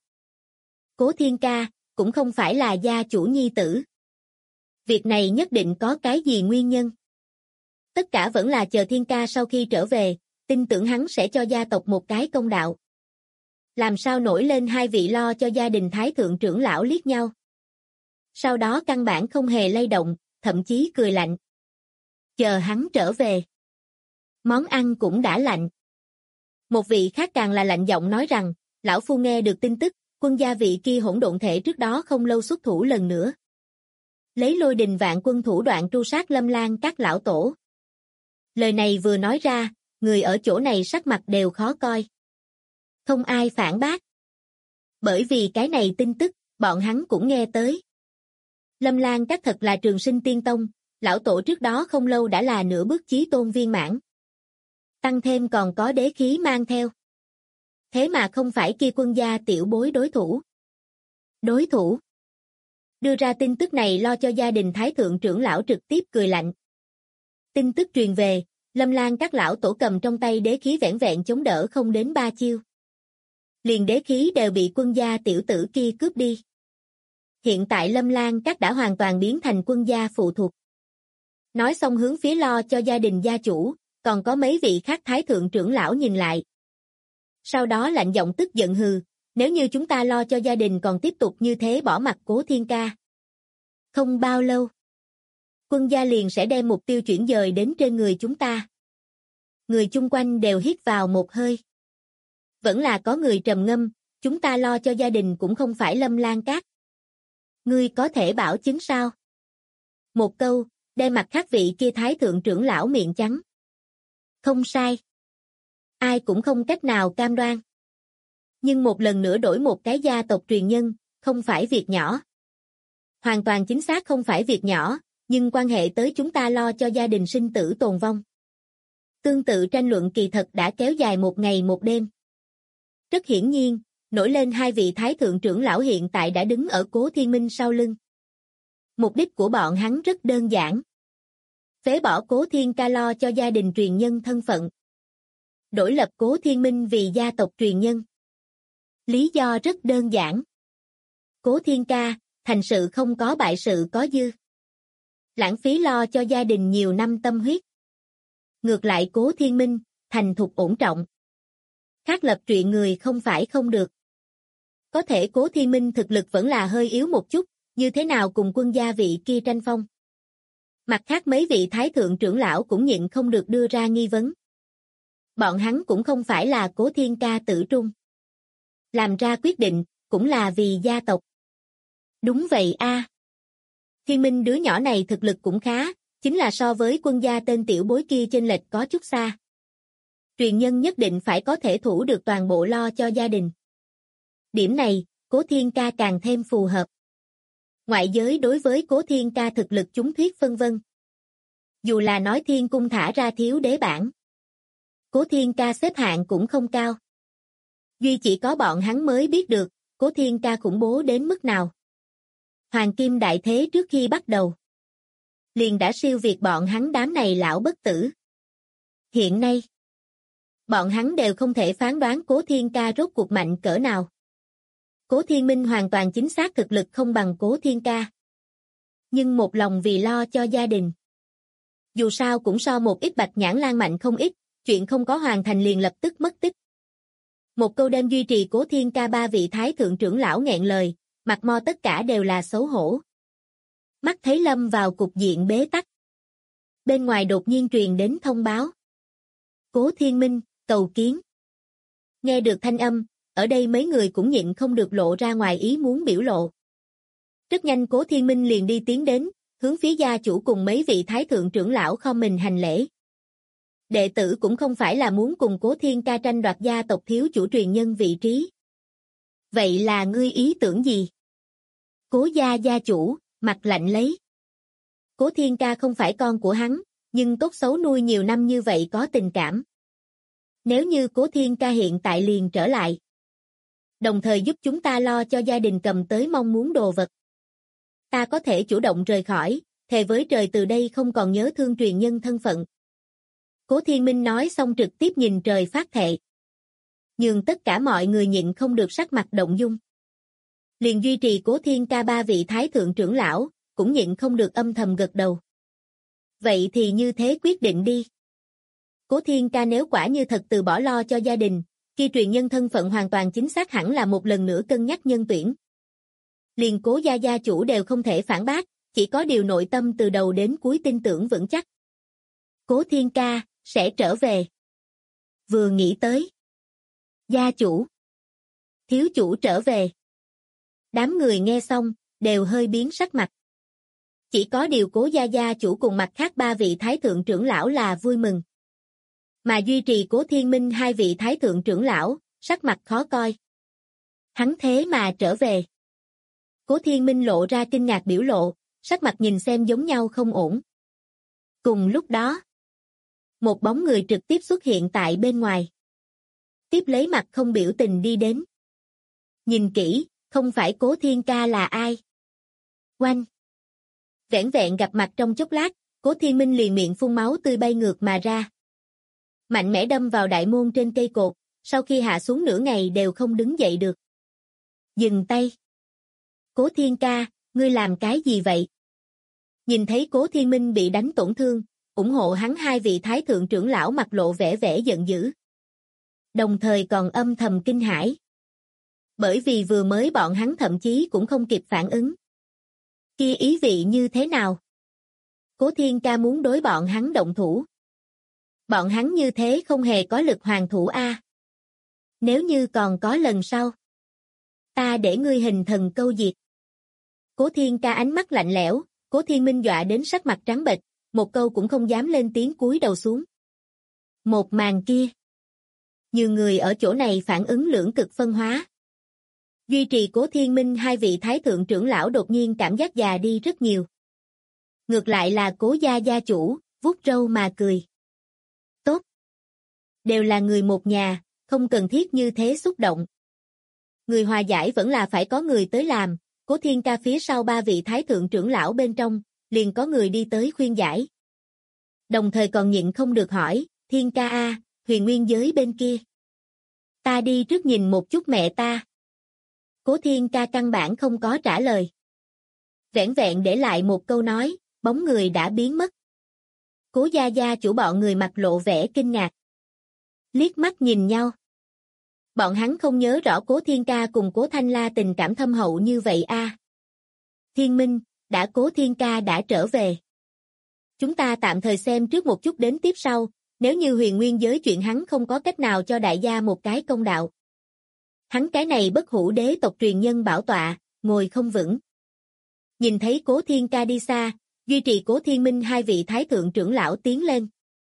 Cố Thiên Ca, cũng không phải là gia chủ nhi tử. Việc này nhất định có cái gì nguyên nhân. Tất cả vẫn là chờ Thiên Ca sau khi trở về, tin tưởng hắn sẽ cho gia tộc một cái công đạo. Làm sao nổi lên 2 vị lo cho gia đình thái thượng trưởng lão liếc nhau. Sau đó căn bản không hề lay động, thậm chí cười lạnh. Chờ hắn trở về. Món ăn cũng đã lạnh. Một vị khác càng là lạnh giọng nói rằng, lão phu nghe được tin tức, quân gia vị kia hỗn độn thể trước đó không lâu xuất thủ lần nữa. Lấy Lôi Đình Vạn Quân thủ đoạn tru sát Lâm Lan các lão tổ. Lời này vừa nói ra, người ở chỗ này sắc mặt đều khó coi. Không ai phản bác. Bởi vì cái này tin tức, bọn hắn cũng nghe tới. Lâm Lan các thật là trường sinh tiên tông, lão tổ trước đó không lâu đã là nửa bước chí tôn viên mãn. Tăng thêm còn có đế khí mang theo. Thế mà không phải kia quân gia tiểu bối đối thủ. Đối thủ? Đưa ra tin tức này lo cho gia đình Thái thượng trưởng lão trực tiếp cười lạnh. Tin tức truyền về, Lâm Lan các lão tổ cầm trong tay đế khí vẻn vẹn chống đỡ không đến 3 chiêu. Liền đế khí đều bị quân gia tiểu tử kia cướp đi. Hiện tại Lâm Lan các đã hoàn toàn biến thành quân gia phụ thuộc. Nói xong hướng phía lo cho gia đình gia chủ, còn có mấy vị khác Thái thượng trưởng lão nhìn lại. Sau đó lạnh giọng tức giận hừ, nếu như chúng ta lo cho gia đình còn tiếp tục như thế bỏ mặc Cố Thiên Ca. Không bao lâu, quân gia liền sẽ đem mục tiêu chuyển dời đến trên người chúng ta. Người chung quanh đều hít vào một hơi. Vẫn là có người trầm ngâm, chúng ta lo cho gia đình cũng không phải Lâm Lan Các. Ngươi có thể bảo chứng sao? Một câu, đem mặt khác vị kia Thái thượng trưởng lão miệng trắng. Không sai. Ai cũng không cách nào cam đoan. Nhưng một lần nữa đổi một cái gia tộc truyền nhân, không phải việc nhỏ. Hoàn toàn chính xác không phải việc nhỏ, nhưng quan hệ tới chúng ta lo cho gia đình sinh tử tồn vong. Tương tự tranh luận kỳ thật đã kéo dài một ngày một đêm. Rất hiển nhiên, nổi lên hai vị Thái thượng trưởng lão hiện tại đã đứng ở Cố Thiên Minh sau lưng. Mục đích của bọn hắn rất đơn giản. Phế bỏ Cố Thiên Ca lo cho gia đình truyền nhân thân phận. Đổi lập Cố Thiên Minh vì gia tộc truyền nhân. Lý do rất đơn giản. Cố Thiên Ca, thành sự không có bại sự có dư. Lãng phí lo cho gia đình nhiều năm tâm huyết. Ngược lại Cố Thiên Minh, thành thục ổn trọng. Khác lập chuyện người không phải không được. Có thể Cố Thiên Minh thực lực vẫn là hơi yếu một chút, như thế nào cùng quân gia vị kia tranh phong. Mặt khác mấy vị Thái thượng trưởng lão cũng nhịn không được đưa ra nghi vấn. Bọn hắn cũng không phải là Cố Thiên Ca tử trung. Làm ra quyết định, cũng là vì gia tộc. Đúng vậy a. Thiên Minh đứa nhỏ này thực lực cũng khá, chính là so với quân gia tên tiểu bối kia chênh lệch có chút xa. Truyền nhân nhất định phải có thể thủ được toàn bộ lo cho gia đình. Điểm này, Cố Thiên Ca càng thêm phù hợp. Ngoại giới đối với Cố Thiên Ca thực lực chúng thuyết phân vân. Dù là nói Thiên Cung thả ra thiếu đế bản, Cố Thiên Ca xếp hạng cũng không cao. Duy chỉ có bọn hắn mới biết được, Cố Thiên Ca khủng bố đến mức nào. Hoàng Kim đại thế trước khi bắt đầu, liền đã siêu việt bọn hắn đám này lão bất tử. Hiện nay, bọn hắn đều không thể phán đoán Cố Thiên Ca rốt cuộc mạnh cỡ nào. Cố Thiên Minh hoàn toàn chính xác thực lực không bằng Cố Thiên Ca. Nhưng một lòng vì lo cho gia đình. Dù sao cũng so một ít Bạch Nhãn Lan mạnh không ít, chuyện không có hoàn thành liền lập tức mất tích. Một câu đem duy trì Cố Thiên Ca ba vị Thái thượng trưởng lão nghẹn lời, mặt mo tất cả đều là xấu hổ. Mắt thấy lâm vào cục diện bế tắc. Bên ngoài đột nhiên truyền đến thông báo. Cố Thiên Minh, cầu kiến. Nghe được thanh âm, ở đây mấy người cũng nhịn không được lộ ra ngoài ý muốn biểu lộ. Rất nhanh Cố Thiên Minh liền đi tiến đến, hướng phía gia chủ cùng mấy vị Thái thượng trưởng lão khom mình hành lễ. Đệ tử cũng không phải là muốn cùng Cố Thiên Ca tranh đoạt gia tộc thiếu chủ truyền nhân vị trí. Vậy là ngươi ý tưởng gì? Cố gia gia chủ, mặt lạnh lấy. Cố Thiên Ca không phải con của hắn, nhưng tốt xấu nuôi nhiều năm như vậy có tình cảm. Nếu như Cố Thiên Ca hiện tại liền trở lại, đồng thời giúp chúng ta lo cho gia đình cầm tới mong muốn đồ vật, ta có thể chủ động rời khỏi, thề với trời từ đây không còn nhớ thương truyền nhân thân phận. Cố Thiên Minh nói xong trực tiếp nhìn trời phát thệ. Nhưng tất cả mọi người nhịn không được sắc mặt động dung. Liền duy trì Cố Thiên Ca ba vị Thái thượng trưởng lão, cũng nhịn không được âm thầm gật đầu. Vậy thì như thế quyết định đi. Cố Thiên Ca nếu quả như thật từ bỏ lo cho gia đình, khi truyền nhân thân phận hoàn toàn chính xác hẳn là một lần nữa cân nhắc nhân tuyển. Liền Cố gia gia chủ đều không thể phản bác, chỉ có điều nội tâm từ đầu đến cuối tin tưởng vững chắc. Cố Thiên Ca sẽ trở về. Vừa nghĩ tới, gia chủ, thiếu chủ trở về. Đám người nghe xong, đều hơi biến sắc mặt. Chỉ có điều Cố gia gia chủ cùng mặt khác ba vị Thái thượng trưởng lão là vui mừng. Mà duy trì Cố Thiên Minh hai vị Thái thượng trưởng lão, sắc mặt khó coi. Hắn thế mà trở về. Cố Thiên Minh lộ ra kinh ngạc biểu lộ, sắc mặt nhìn xem giống nhau không ổn. Cùng lúc đó, một bóng người trực tiếp xuất hiện tại bên ngoài. Tiếp lấy mặt không biểu tình đi đến. Nhìn kỹ, không phải Cố Thiên Ca là ai? Oanh! Vẻn vẹn gặp mặt trong chốc lát, Cố Thiên Minh liền miệng phun máu tươi bay ngược mà ra. Mạnh mẽ đâm vào đại môn trên cây cột, sau khi hạ xuống nửa ngày đều không đứng dậy được. Dừng tay! Cố Thiên Ca, ngươi làm cái gì vậy? Nhìn thấy Cố Thiên Minh bị đánh tổn thương, ủng hộ hắn hai vị thái thượng trưởng lão mặt lộ vẻ vẻ giận dữ. Đồng thời còn âm thầm kinh hãi. Bởi vì vừa mới bọn hắn thậm chí cũng không kịp phản ứng. Kia ý vị như thế nào? Cố Thiên Ca muốn đối bọn hắn động thủ. Bọn hắn như thế không hề có lực hoàn thủ a. Nếu như còn có lần sau, ta để ngươi hình thần câu diệt. Cố Thiên Ca ánh mắt lạnh lẽo, Cố Thiên Minh dọa đến sắc mặt trắng bệch, một câu cũng không dám lên tiếng cúi đầu xuống. Một màn kia, nhiều người ở chỗ này phản ứng lưỡng cực phân hóa. Duy trì Cố Thiên Minh hai vị thái thượng trưởng lão đột nhiên cảm giác già đi rất nhiều. Ngược lại là Cố gia gia chủ, vuốt râu mà cười. Tốt. Đều là người một nhà, không cần thiết như thế xúc động. Người hòa giải vẫn là phải có người tới làm, Cố Thiên Ca phía sau ba vị thái thượng trưởng lão bên trong, liền có người đi tới khuyên giải. Đồng thời còn nhịn không được hỏi, Thiên Ca a, huyền nguyên giới bên kia. Ta đi trước nhìn một chút mẹ ta. Cố Thiên Ca căn bản không có trả lời. Vẻn vẹn để lại một câu nói, bóng người đã biến mất. Cố gia gia chủ bọn người mặt lộ vẻ kinh ngạc. Liếc mắt nhìn nhau. Bọn hắn không nhớ rõ Cố Thiên Ca cùng Cố Thanh La tình cảm thâm hậu như vậy a. Thiên Minh, đã Cố Thiên Ca đã trở về. Chúng ta tạm thời xem trước một chút đến tiếp sau, nếu như huyền nguyên giới chuyện hắn không có cách nào cho đại gia một cái công đạo. Hắn cái này bất hủ đế tộc truyền nhân bảo tọa, ngồi không vững. Nhìn thấy Cố Thiên Ca đi xa, duy trì Cố Thiên Minh hai vị thái thượng trưởng lão tiến lên.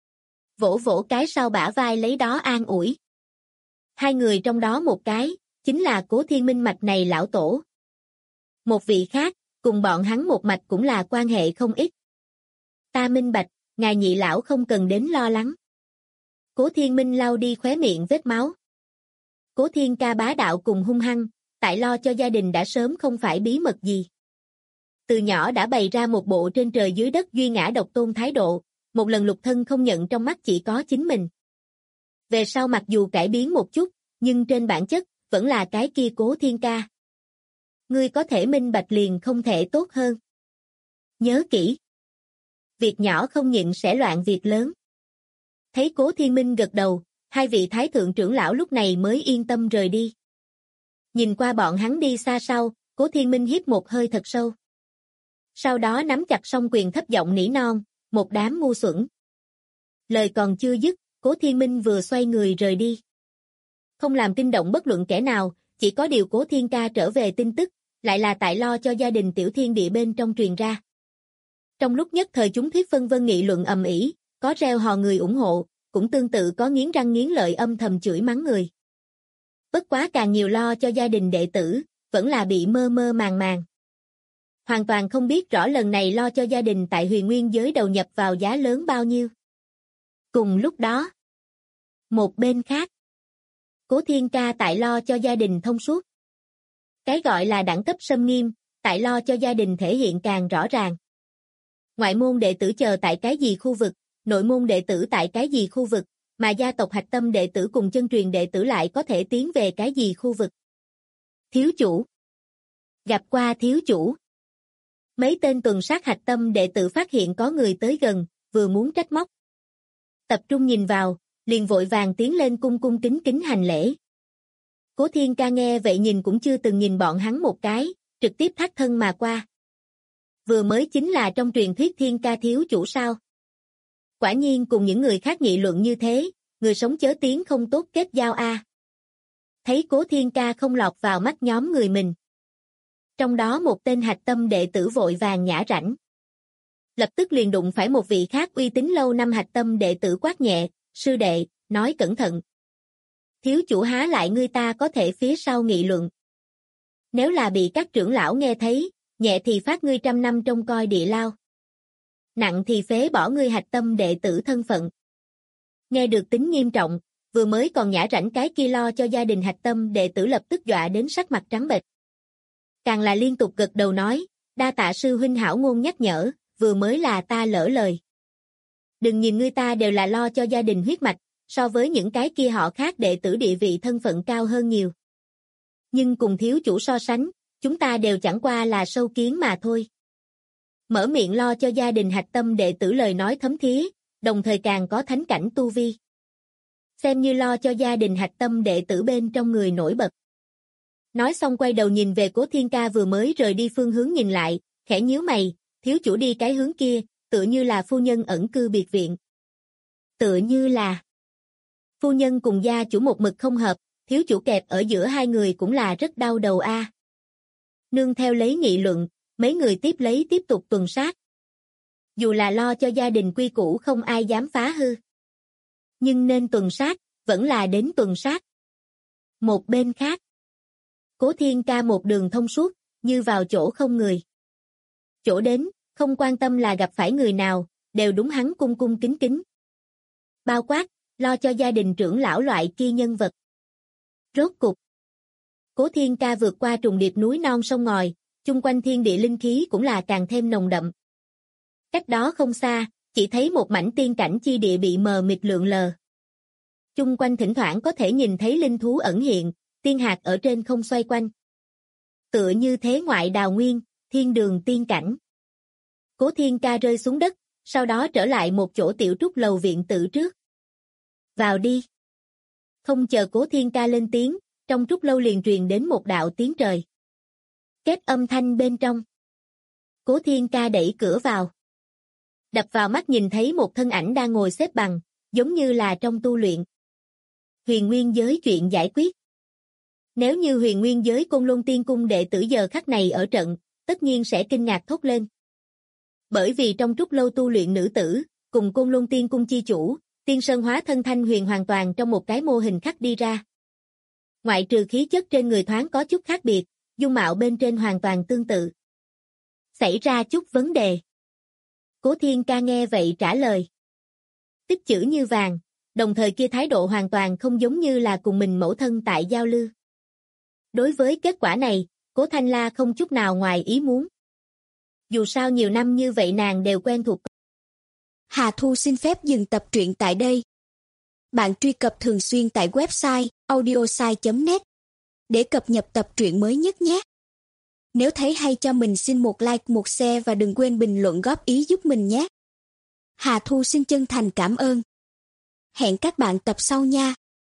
Vỗ vỗ cái sau bả vai lấy đó an ủi. Hai người trong đó một cái, chính là Cố Thiên Minh mạch này lão tổ. Một vị khác, cùng bọn hắn một mạch cũng là quan hệ không ít. Ta minh bạch, ngài nhị lão không cần đến lo lắng. Cố Thiên Minh lau đi khóe miệng vết máu. Cố Thiên Ca bá đạo cùng hung hăng, tại lo cho gia đình đã sớm không phải bí mật gì. Từ nhỏ đã bày ra một bộ trên trời dưới đất duy ngã độc tôn thái độ, một lần lục thân không nhận trong mắt chỉ có chính mình. Về sau mặc dù cải biến một chút, nhưng trên bản chất, vẫn là cái kia Cố Thiên Ca. Ngươi có thể minh bạch liền không thể tốt hơn. Nhớ kỹ. Việc nhỏ không nhịn sẽ loạn việc lớn. Thấy Cố Thiên Minh gật đầu, hai vị thái thượng trưởng lão lúc này mới yên tâm rời đi. Nhìn qua bọn hắn đi xa sau, Cố Thiên Minh hít một hơi thật sâu. Sau đó nắm chặt song quyền thấp giọng nỉ non, một đám ngu xuẩn. Lời còn chưa dứt, Cố Thiên Minh vừa xoay người rời đi. Không làm kinh động bất luận kẻ nào, chỉ có điều Cố Thiên Ca trở về tin tức, lại là tại lo cho gia đình tiểu thiên địa bên trong truyền ra. Trong lúc nhất thời chúng thuyết phân vân nghị luận ầm ĩ, có reo hò người ủng hộ, cũng tương tự có nghiến răng nghiến lợi âm thầm chửi mắng người. Bất quá càng nhiều lo cho gia đình đệ tử, vẫn là bị mơ mơ màng màng. Hoàn toàn không biết rõ lần này lo cho gia đình tại huyền nguyên giới đầu nhập vào giá lớn bao nhiêu. Cùng lúc đó, một bên khác, Cố Thiên Ca tại lo cho gia đình thông suốt. Cái gọi là đẳng cấp xâm nghiêm, tại lo cho gia đình thể hiện càng rõ ràng. Ngoại môn đệ tử chờ tại cái gì khu vực, nội môn đệ tử tại cái gì khu vực, mà gia tộc hạch tâm đệ tử cùng chân truyền đệ tử lại có thể tiến về cái gì khu vực. Thiếu chủ. Gặp qua thiếu chủ. Mấy tên tuần sát hạch tâm đệ tử phát hiện có người tới gần, vừa muốn trách móc. Tập trung nhìn vào, liền vội vàng tiến lên cung cung kính kính hành lễ. Cố Thiên Ca nghe vậy nhìn cũng chưa từng nhìn bọn hắn một cái, trực tiếp thắt thân mà qua. Vừa mới chính là trong truyền thuyết Thiên Ca thiếu chủ sao. Quả nhiên cùng những người khác nghị luận như thế, người sống chớ tiến không tốt kết giao a. Thấy Cố Thiên Ca không lọt vào mắt nhóm người mình. Trong đó một tên hạch tâm đệ tử vội vàng nhả rãnh. Lập tức liền đụng phải một vị khác uy tín lâu năm hạch tâm đệ tử quát nhẹ, sư đệ, nói cẩn thận. Thiếu chủ há lại ngươi ta có thể phía sau nghị luận. Nếu là bị các trưởng lão nghe thấy, nhẹ thì phát ngươi 100 năm trông coi địa lao. Nặng thì phế bỏ ngươi hạch tâm đệ tử thân phận. Nghe được tính nghiêm trọng, vừa mới còn nhã rảnh cái kia lo cho gia đình hạch tâm đệ tử lập tức dọa đến sắc mặt trắng bệch. Càng là liên tục gật đầu nói, đa tạ sư huynh hảo ngôn nhắc nhở, vừa mới là ta lỡ lời. Đừng nhìn người ta đều là lo cho gia đình huyết mạch, so với những cái kia họ khác đệ tử địa vị thân phận cao hơn nhiều. Nhưng cùng thiếu chủ so sánh, chúng ta đều chẳng qua là sâu kiến mà thôi. Mở miệng lo cho gia đình hạch tâm đệ tử lời nói thấm thía, đồng thời càng có thánh cảnh tu vi. Xem như lo cho gia đình hạch tâm đệ tử bên trong người nổi bật. Nói xong quay đầu nhìn về Cố Thiên Ca vừa mới rời đi phương hướng nhìn lại, khẽ nhíu mày, thiếu chủ đi cái hướng kia, tựa như là phu nhân ẩn cư biệt viện. Tựa như là phu nhân cùng gia chủ một mực không hợp, thiếu chủ kẹp ở giữa hai người cũng là rất đau đầu a. Nương theo lấy nghị luận, mấy người tiếp tục tuần sát. Dù là lo cho gia đình quy củ không ai dám phá hư. Nhưng nên tuần sát, vẫn là đến tuần sát. Một bên khác, Cố Thiên Ca một đường thông suốt, như vào chỗ không người. Chỗ đến, không quan tâm là gặp phải người nào, đều đúng hắn cung cung kính kính. Bao quát, lo cho gia đình trưởng lão loại kia nhân vật. Rốt cục, Cố Thiên Ca vượt qua trùng điệp núi non sông ngòi, chung quanh thiên địa linh khí cũng là càng thêm nồng đậm. Cách đó không xa, chỉ thấy một mảnh tiên cảnh chi địa bị mờ mịt lượn lờ. Chung quanh thỉnh thoảng có thể nhìn thấy linh thú ẩn hiện, tiên hạt ở trên không xoay quanh. Tựa như thế ngoại đào nguyên, thiên đường tiên cảnh. Cố Thiên Ca rơi xuống đất, sau đó trở lại một chỗ tiểu trúc lầu viện tự trước. Vào đi. Không chờ Cố Thiên Ca lên tiếng, trong trúc lâu liền truyền đến một đạo tiếng trời. Kết âm thanh bên trong. Cố Thiên Ca đẩy cửa vào. Đập vào mắt nhìn thấy một thân ảnh đang ngồi xếp bằng, giống như là trong tu luyện. Huyền Nguyên giới chuyện giải quyết. Nếu như Huyền Nguyên giới Côn Lôn Tiên Cung đệ tử giờ khắc này ở trận, tất nhiên sẽ kinh ngạc thốt lên. Bởi vì trong trúc lâu tu luyện nữ tử, cùng Côn Lôn Tiên Cung chi chủ, Tiên Sơn hóa thân Thanh Huyền hoàn toàn trong một cái mô hình khắc đi ra. Ngoại trừ khí chất trên người thoáng có chút khác biệt, dung mạo bên trên hoàn toàn tương tự. Xảy ra chút vấn đề. Cố Thiên Ca nghe vậy trả lời. Tích chữ như vàng, đồng thời kia thái độ hoàn toàn không giống như là cùng mình mẫu thân tại giao lưu. Đối với kết quả này, Cố Thanh La không chút nào ngoài ý muốn. Dù sao nhiều năm như vậy nàng đều quen thuộc. Hà Thu xin phép dừng tập truyện tại đây. Bạn truy cập thường xuyên tại website audiosai.net để cập nhật tập truyện mới nhất nhé. Nếu thấy hay cho mình xin một like, một share và đừng quên bình luận góp ý giúp mình nhé. Hà Thu xin chân thành cảm ơn. Hẹn các bạn tập sau nha.